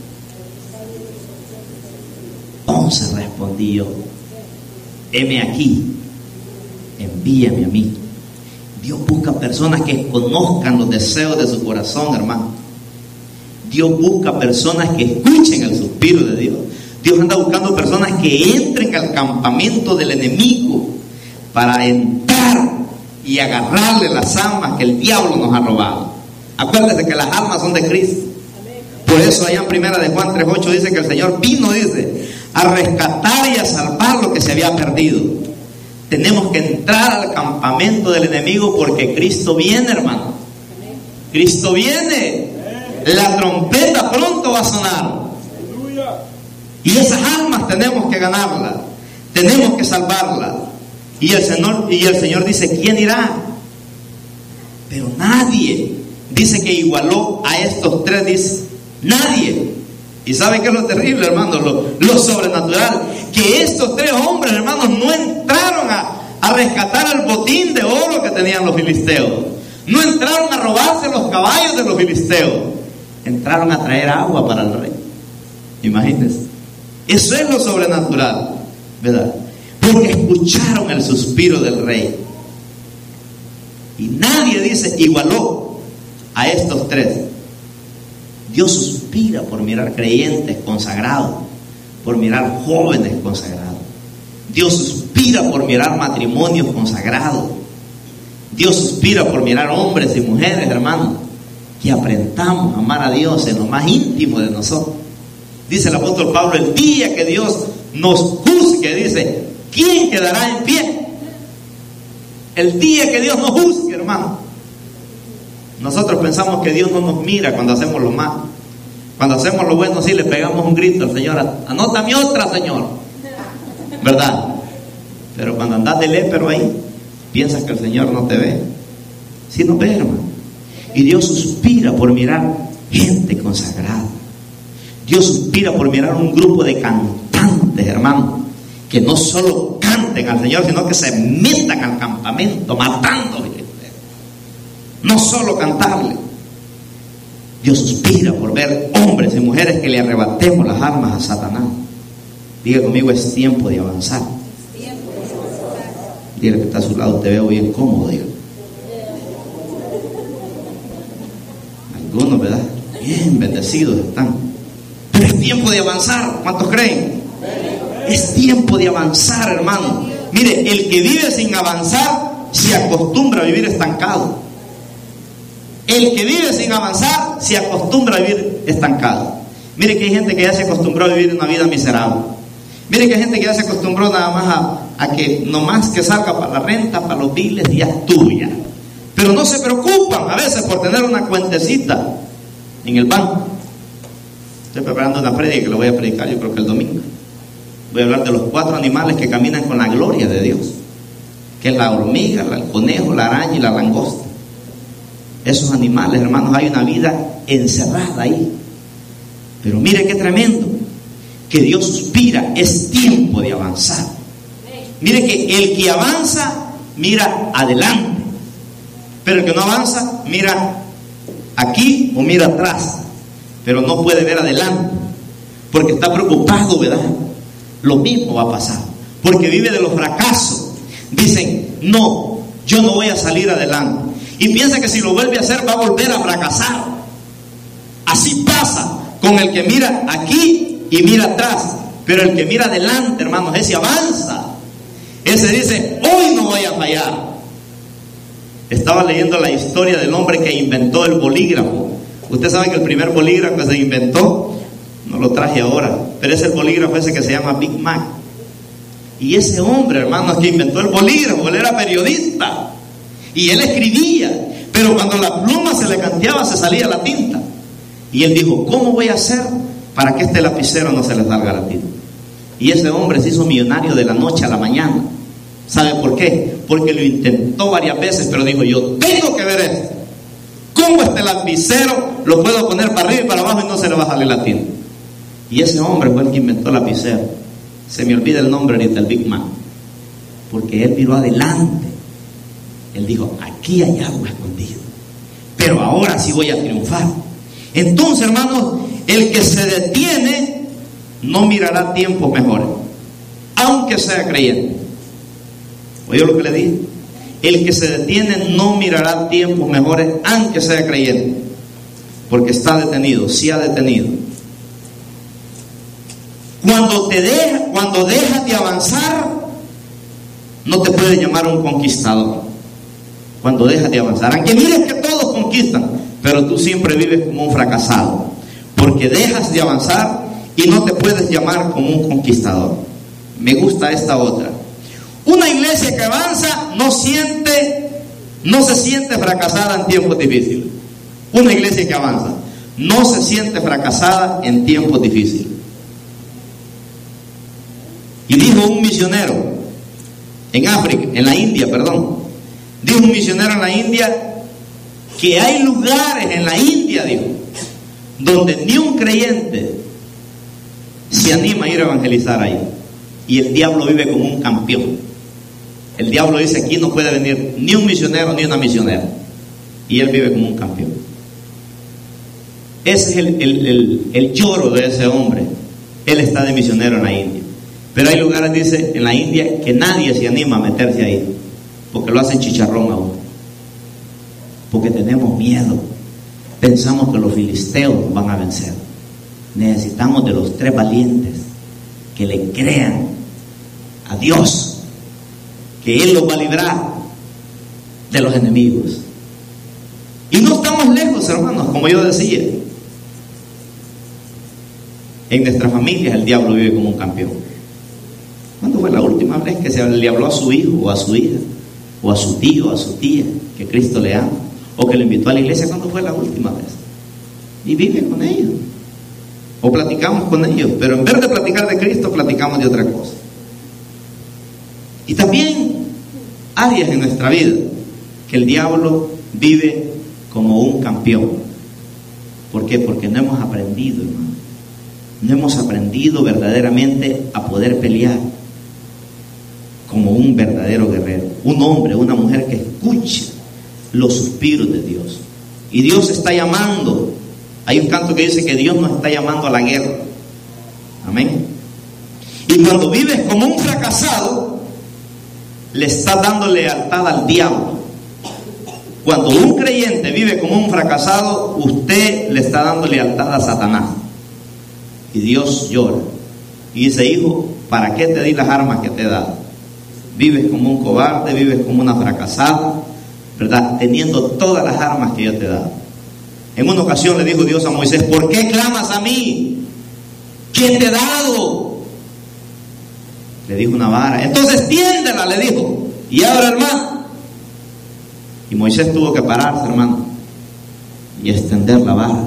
Entonces respondí yo, heme aquí, envíame a mí. Dios busca personas que conozcan los deseos de su corazón, hermano. Dios busca personas que escuchen el suspiro de Dios. Dios anda buscando personas que entren al campamento del enemigo para entrar y agarrarle las armas que el diablo nos ha robado. Acuérdese que las armas son de Cristo. Por eso allá en primera de Juan tres ocho dice que el Señor vino, dice, a rescatar y a salvar lo que se había perdido. Tenemos que entrar al campamento del enemigo porque Cristo viene, hermano. Cristo viene. La trompeta pronto va a sonar. Y esas almas tenemos que ganarlas. Tenemos que salvarlas. Y el Señor, y el Señor dice, ¿quién irá? Pero nadie. Dice que igualó a estos tres, dice, nadie. Y ¿sabe qué es lo terrible, hermanos? Lo, lo sobrenatural. Que estos tres hombres, hermanos, no entraron a, a rescatar el botín de oro que tenían los filisteos. No entraron a robarse los caballos de los filisteos. Entraron a traer agua para el rey. Imagínense. Eso es lo sobrenatural, ¿verdad? porque escucharon el suspiro del rey. Y nadie, dice, igualó a estos tres. Dios suspira por mirar creyentes consagrados, por mirar jóvenes consagrados. Dios suspira por mirar matrimonios consagrados. Dios suspira por mirar hombres y mujeres, hermanos, que aprendamos a amar a Dios en lo más íntimo de nosotros. Dice el apóstol Pablo, el día que Dios nos juzgue, dice, ¿quién quedará en pie? El día que Dios nos juzgue, hermano. Nosotros pensamos que Dios no nos mira cuando hacemos lo malo. Cuando hacemos lo bueno, sí le pegamos un grito al Señor, anótame otra, Señor, ¿verdad? Pero cuando andas de lépero ahí, piensas que el Señor no te ve. Sí nos ve, hermano. Y Dios suspira por mirar gente consagrada. Dios suspira por mirar un grupo de cantantes, hermano, que no solo canten al Señor, sino que se metan al campamento matando. No solo cantarle. Dios suspira por ver hombres y mujeres que le arrebatemos las armas a Satanás. Diga conmigo, es tiempo de avanzar. Dile que está a su lado, te veo bien cómodo, diga. Algunos, ¿verdad? Bien bendecidos están. Pero es tiempo de avanzar. ¿Cuántos creen? Es tiempo de avanzar, hermano. Mire, el que vive sin avanzar se acostumbra a vivir estancado. El que vive sin avanzar se acostumbra a vivir estancado. Mire que hay gente que ya se acostumbró a vivir una vida miserable. Mire que hay gente que ya se acostumbró nada más a, a que nomás que salga para la renta, para los biles, y ya es tuya. Pero no se preocupan a veces por tener una cuentecita en el banco. Estoy preparando una prédica que lo voy a predicar yo creo que el domingo. Voy a hablar de los cuatro animales que caminan con la gloria de Dios, que es la hormiga, el conejo, la araña y la langosta. Esos animales, hermanos, hay una vida encerrada ahí. Pero mire qué tremendo, que Dios suspira, es tiempo de avanzar. Mire que el que avanza mira adelante, pero el que no avanza mira aquí o mira atrás, pero no puede ver adelante porque está preocupado, ¿verdad? Lo mismo va a pasar, porque vive de los fracasos. Dicen, no, yo no voy a salir adelante, y piensa que si lo vuelve a hacer va a volver a fracasar. Así pasa con el que mira aquí y mira atrás, pero el que mira adelante, hermanos, ese avanza. Ese dice, hoy no voy a fallar. Estaba leyendo la historia del hombre que inventó el bolígrafo. Usted sabe que el primer bolígrafo que se inventó, no lo traje ahora, pero es el bolígrafo ese que se llama Big Mac. Y ese hombre, hermanos, que inventó el bolígrafo, él era periodista y él escribía, pero cuando la pluma se le canteaba se salía la tinta. Y él dijo, ¿cómo voy a hacer para que este lapicero no se le salga la tinta? Y ese hombre se hizo millonario de la noche a la mañana. ¿Sabe por qué? Porque lo intentó varias veces, pero dijo, yo tengo que ver esto. ¿Cómo este lapicero lo puedo poner para arriba y para abajo y no se le va a salir la tinta? Y ese hombre fue el que inventó el lapicero. Se me olvida el nombre ahorita, el Big Man. Porque él miró adelante. Él dijo, aquí hay agua escondido, pero ahora sí voy a triunfar. Entonces, hermanos, el que se detiene no mirará tiempos mejores, aunque sea creyente. ¿Oyó lo que le dije? El que se detiene no mirará tiempos mejores, aunque sea creyente, porque está detenido, sí ha detenido. Cuando te deja, cuando dejas de avanzar, no te puedes llamar un conquistador. Cuando dejas de avanzar, aunque mires que todos conquistan, pero tú siempre vives como un fracasado, porque dejas de avanzar y no te puedes llamar como un conquistador. Me gusta esta otra. Una iglesia que avanza no siente, no se siente fracasada en tiempos difíciles. Una iglesia que avanza no se siente fracasada en tiempos difíciles. Y dijo un misionero en África, en la India, perdón. Dijo un misionero en la India que hay lugares en la India, dijo, donde ni un creyente se anima a ir a evangelizar ahí. Y el diablo vive como un campeón. El diablo dice, aquí no puede venir ni un misionero ni una misionera. Y él vive como un campeón. Ese es el, el, el, el lloro de ese hombre. Él está de misionero en la India. Pero hay lugares, dice, en la India que nadie se anima a meterse ahí, porque lo hacen chicharrón aún. Porque tenemos miedo. Pensamos que los filisteos nos van a vencer. Necesitamos de los tres valientes que le crean a Dios, que Él los va a librar de los enemigos. Y no estamos lejos, hermanos, como yo decía. En nuestras familias el diablo vive como un campeón. ¿Cuándo fue la última vez que se le habló a su hijo o a su hija, o a su tío o a su tía, que Cristo le ama, o que le invitó a la iglesia? ¿Cuándo fue la última vez? Y vive con ellos, o platicamos con ellos, pero en vez de platicar de Cristo, platicamos de otra cosa. Y también áreas en nuestra vida que el diablo vive como un campeón. ¿Por qué? Porque no hemos aprendido, hermano. No hemos aprendido verdaderamente a poder pelear como un verdadero guerrero, un hombre, una mujer que escuche los suspiros de Dios. Y Dios está llamando. Hay un canto que dice que Dios nos está llamando a la guerra. Amén. Y cuando vives como un fracasado, le estás dando lealtad al diablo. Cuando un creyente vive como un fracasado, usted le está dando lealtad a Satanás. Y Dios llora y dice: hijo, ¿para qué te di las armas que te he dado? Vives como un cobarde, vives como una fracasada, ¿verdad? Teniendo todas las armas que yo te he dado. En una ocasión le dijo Dios a Moisés: ¿por qué clamas a mí? ¿Qué te he dado? Le dijo: una vara. Entonces tiéndela, le dijo, y ahora, hermano. Y Moisés tuvo que pararse, hermano, y extender la vara.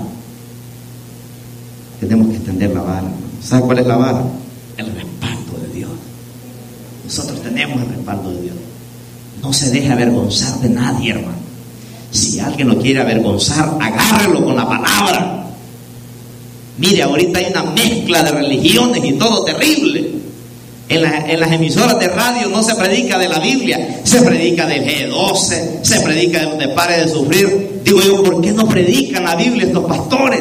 Tenemos que extender la vara. ¿Sabe cuál es la vara? El respaldo de Dios. Nosotros tenemos el respaldo de Dios. No se deje avergonzar de nadie, hermano. Si alguien lo quiere avergonzar, agárrelo con la palabra. Mire, ahorita hay una mezcla de religiones y todo terrible. En, la, en las emisoras de radio no se predica de la Biblia, se predica del G doce, se predica de donde pare de sufrir. Digo yo, ¿por qué no predican la Biblia estos pastores?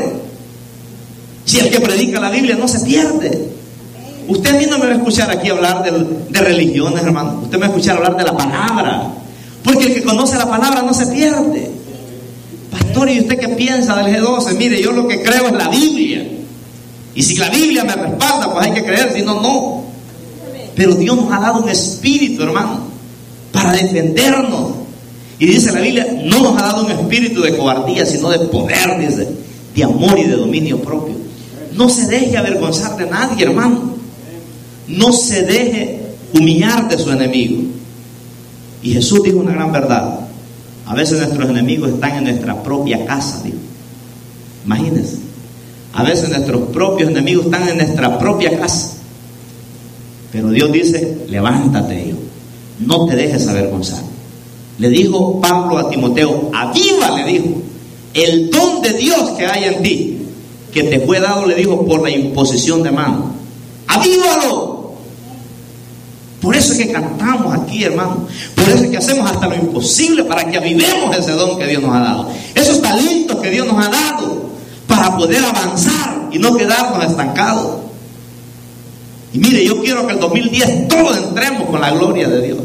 Si el que predica la Biblia no se pierde. Usted a mí no me va a escuchar aquí hablar de, de religiones, hermano. Usted me va a escuchar hablar de la palabra. Porque el que conoce la palabra no se pierde. Pastor, ¿y usted qué piensa del G doce? Mire, yo lo que creo es la Biblia. Y si la Biblia me respalda, pues hay que creer, si no, no. Pero Dios nos ha dado un espíritu, hermano, para defendernos. Y dice la Biblia, no nos ha dado un espíritu de cobardía, sino de poder, dice, de amor y de dominio propio. No se deje avergonzar de nadie, hermano. No se deje humillar de su enemigo. Y Jesús dijo una gran verdad. A veces nuestros enemigos están en nuestra propia casa, dijo. Imagínense. A veces nuestros propios enemigos están en nuestra propia casa. Pero Dios dice: levántate, hijo. No te dejes avergonzar. Le dijo Pablo a Timoteo: aviva, le dijo, el don de Dios que hay en ti, que te fue dado, le dijo, por la imposición de mano. ¡Avívalo! Por eso es que cantamos aquí, hermano. Por eso es que hacemos hasta lo imposible para que avivemos ese don que Dios nos ha dado. Esos talentos que Dios nos ha dado para poder avanzar y no quedarnos estancados. Y mire, yo quiero que el dos mil diez todos entremos con la gloria de Dios.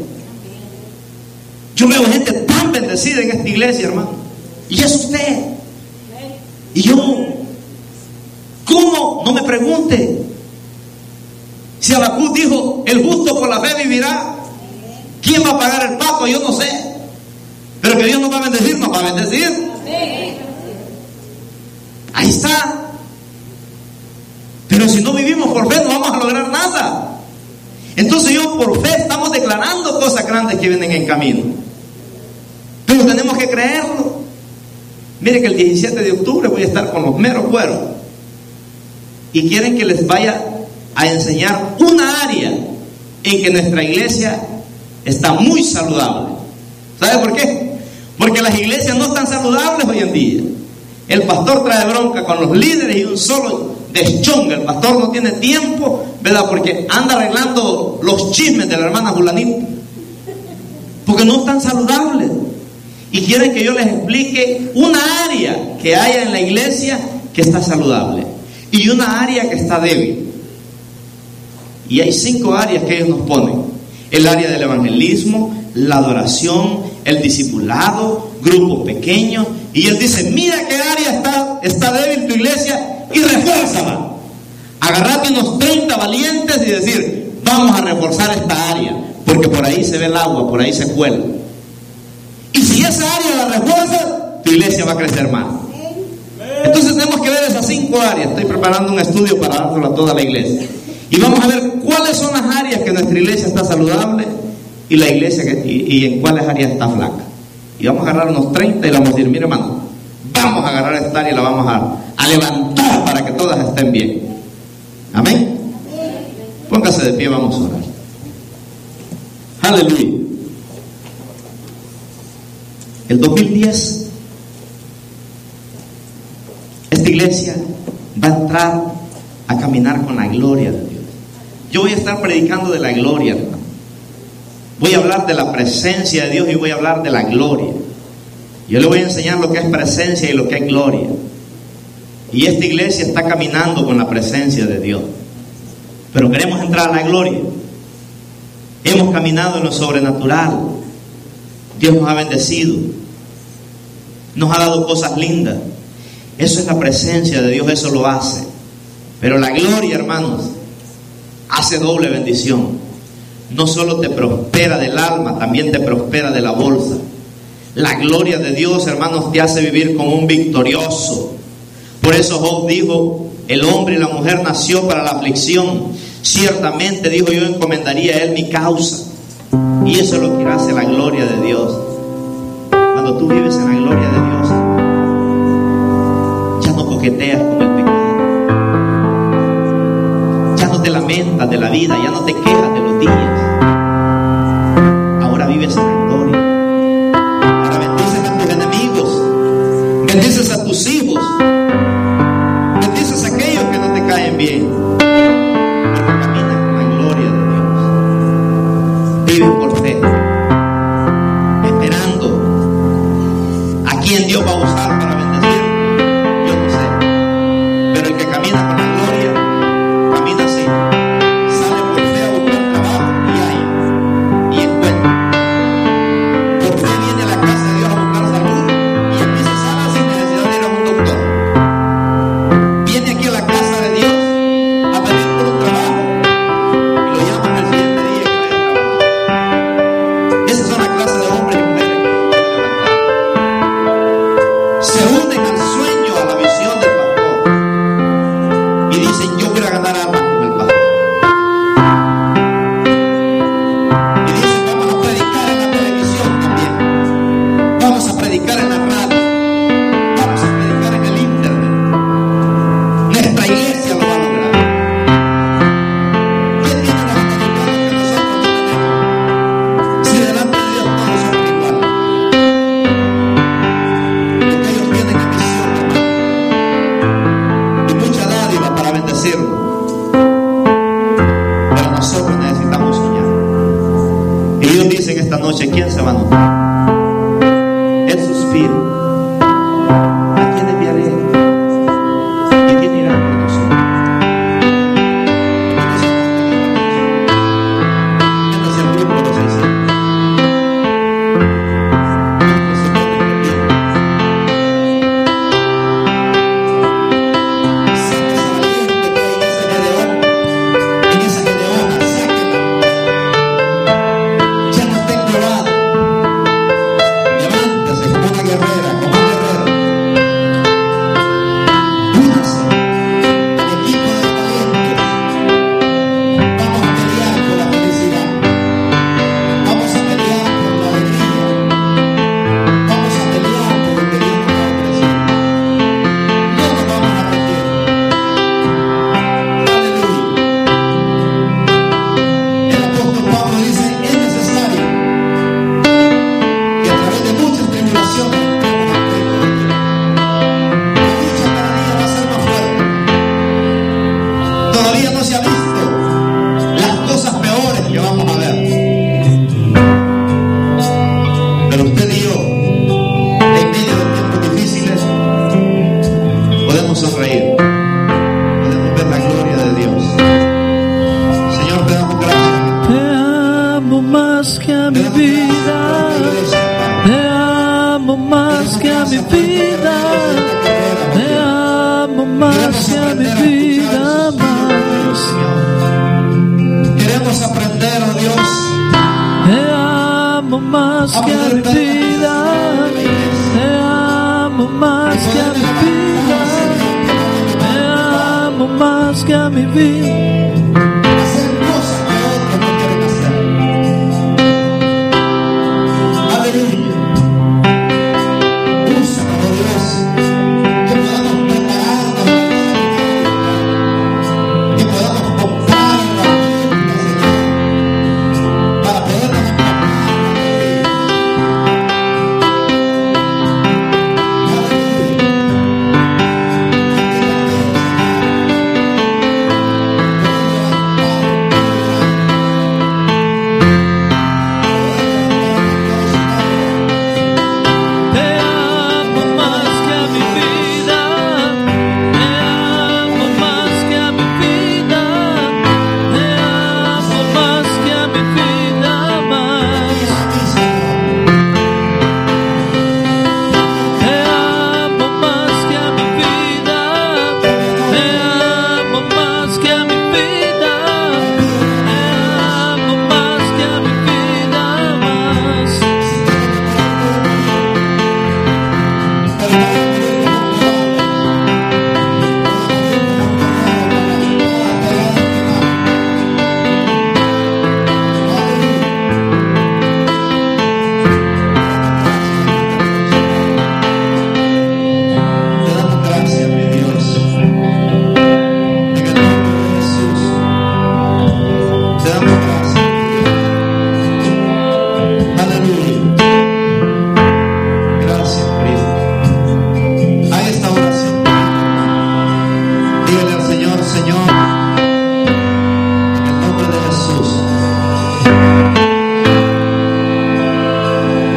Yo veo gente tan bendecida en esta iglesia, hermano. Y es usted. Y yo, ¿cómo? No me pregunte. Si Habacuc dijo: el justo por la fe vivirá. ¿Quién va a pagar el pato? Yo no sé. Pero que Dios nos va a bendecir, nos va a bendecir. Ahí está. Pero si no vivimos por fe, no vamos a lograr nada. Entonces yo por fe estamos declarando cosas grandes que vienen en camino. Pero tenemos que creerlo. Mire que el diecisiete de octubre voy a estar con los meros cueros. Y quieren que les vaya a enseñar una área en que nuestra iglesia está muy saludable. ¿Sabe por qué? Porque las iglesias no están saludables hoy en día. El pastor trae bronca con los líderes y un solo deschonga. El pastor no tiene tiempo, ¿verdad? Porque anda arreglando los chismes de la hermana Julanita. Porque no están saludables. Y quieren que yo les explique una área que haya en la iglesia que está saludable y una área que está débil. Y hay cinco áreas que ellos nos ponen: el área del evangelismo, la adoración, el discipulado, grupos pequeños. Y él dice: mira qué área está, está débil tu iglesia y refuérzala. Agarrate unos treinta valientes y decir: vamos a reforzar esta área, porque por ahí se ve el agua, por ahí se cuela. Y si esa área la refuerza, tu iglesia va a crecer más. Entonces tenemos que ver esas cinco áreas. Estoy preparando un estudio para dárselo a toda la iglesia. Y vamos a ver cuáles son las áreas que nuestra iglesia está saludable y la iglesia que, y, y en cuáles áreas está flaca. Y vamos a agarrar unos treinta y le vamos a decir: mire, hermano, vamos a agarrar esta área y la vamos a, a levantar para que todas estén bien. Amén. Póngase de pie, vamos a orar. Aleluya. El dos mil diez, esta iglesia va a entrar a caminar con la gloria de Dios. Yo voy a estar predicando de la gloria, hermano. Voy a hablar de la presencia de Dios y voy a hablar de la gloria. Yo le voy a enseñar lo que es presencia y lo que es gloria. Y esta iglesia está caminando con la presencia de Dios, pero queremos entrar a la gloria. Hemos caminado en lo sobrenatural. Dios nos ha bendecido, nos ha dado cosas lindas. Eso es la presencia de Dios, eso lo hace. Pero la gloria, hermanos, hace doble bendición. No solo te prospera del alma, también te prospera de la bolsa. La gloria de Dios, hermanos, te hace vivir como un victorioso. Por eso Job dijo: el hombre y la mujer nació para la aflicción. Ciertamente, dijo, yo encomendaría a él mi causa. Y eso es lo que hace la gloria de Dios. Cuando tú vives en la gloria de Dios, ya no coqueteas con el pecado, ya no te lamentas de la vida, ya no te quejas de los días. Ahora vives en la gloria. Ahora bendices a tus enemigos, bendices a tus hijos, bendices a aquellos que no te caen bien, porque caminas con la gloria de Dios. Vives por fe, esperando a quien Dios va a usar para bendecir. Yo no sé, pero el que camina con la gloria camina así. Sale por fe a buscar trabajo y hay, y encuentra. Por fe viene a la casa de Dios a buscar salud y aquí se sana sin necesidad de ir a un doctor. Viene aquí a la casa de Dios a pedir por un trabajo y lo llaman al siguiente día que vaya a trabajar. Esas son la clase de hombres y mujeres que Dios quiere levantar. Se unen al sueño, a la visión del pastor y dicen: yo quiero ganar almas con el pastor. Y dicen: vamos a predicar en la televisión también, vamos a predicar en la radio, vamos a predicar en el internet. Nuestra iglesia lo va a lograr. ¿Quién tiene los americanos que nosotros no tenemos? Si delante de Dios todos somos iguales. Lo que ellos tienen es misión, hermano, y mucha dádiva para bendecirlo. Pero nosotros necesitamos soñar. Y Dios dice en esta noche: ¿quién se va a anotar? El suspiro. ¿A quién enviaré? ¿Y quién irá por nosotros? Métase al grupo de los seiscientos. Nuestro Señor es viviente. Saque esa valiente que hay en ese Gedeón, en esa Gedeona, sáquela. Ya no esté clavada. más que a mi vida más. Queremos aprender, oh Dios. Te amo más que a mi vida. Te amo más que a mi vida. Te amo más que a mi vida. Hacer cosas que otros no quieren hacer. Aleluya. Úsanos, oh Dios. Que podamos prepararnos. Que podamos comprarnos. Para podernos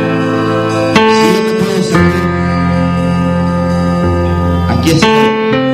aquí estoy.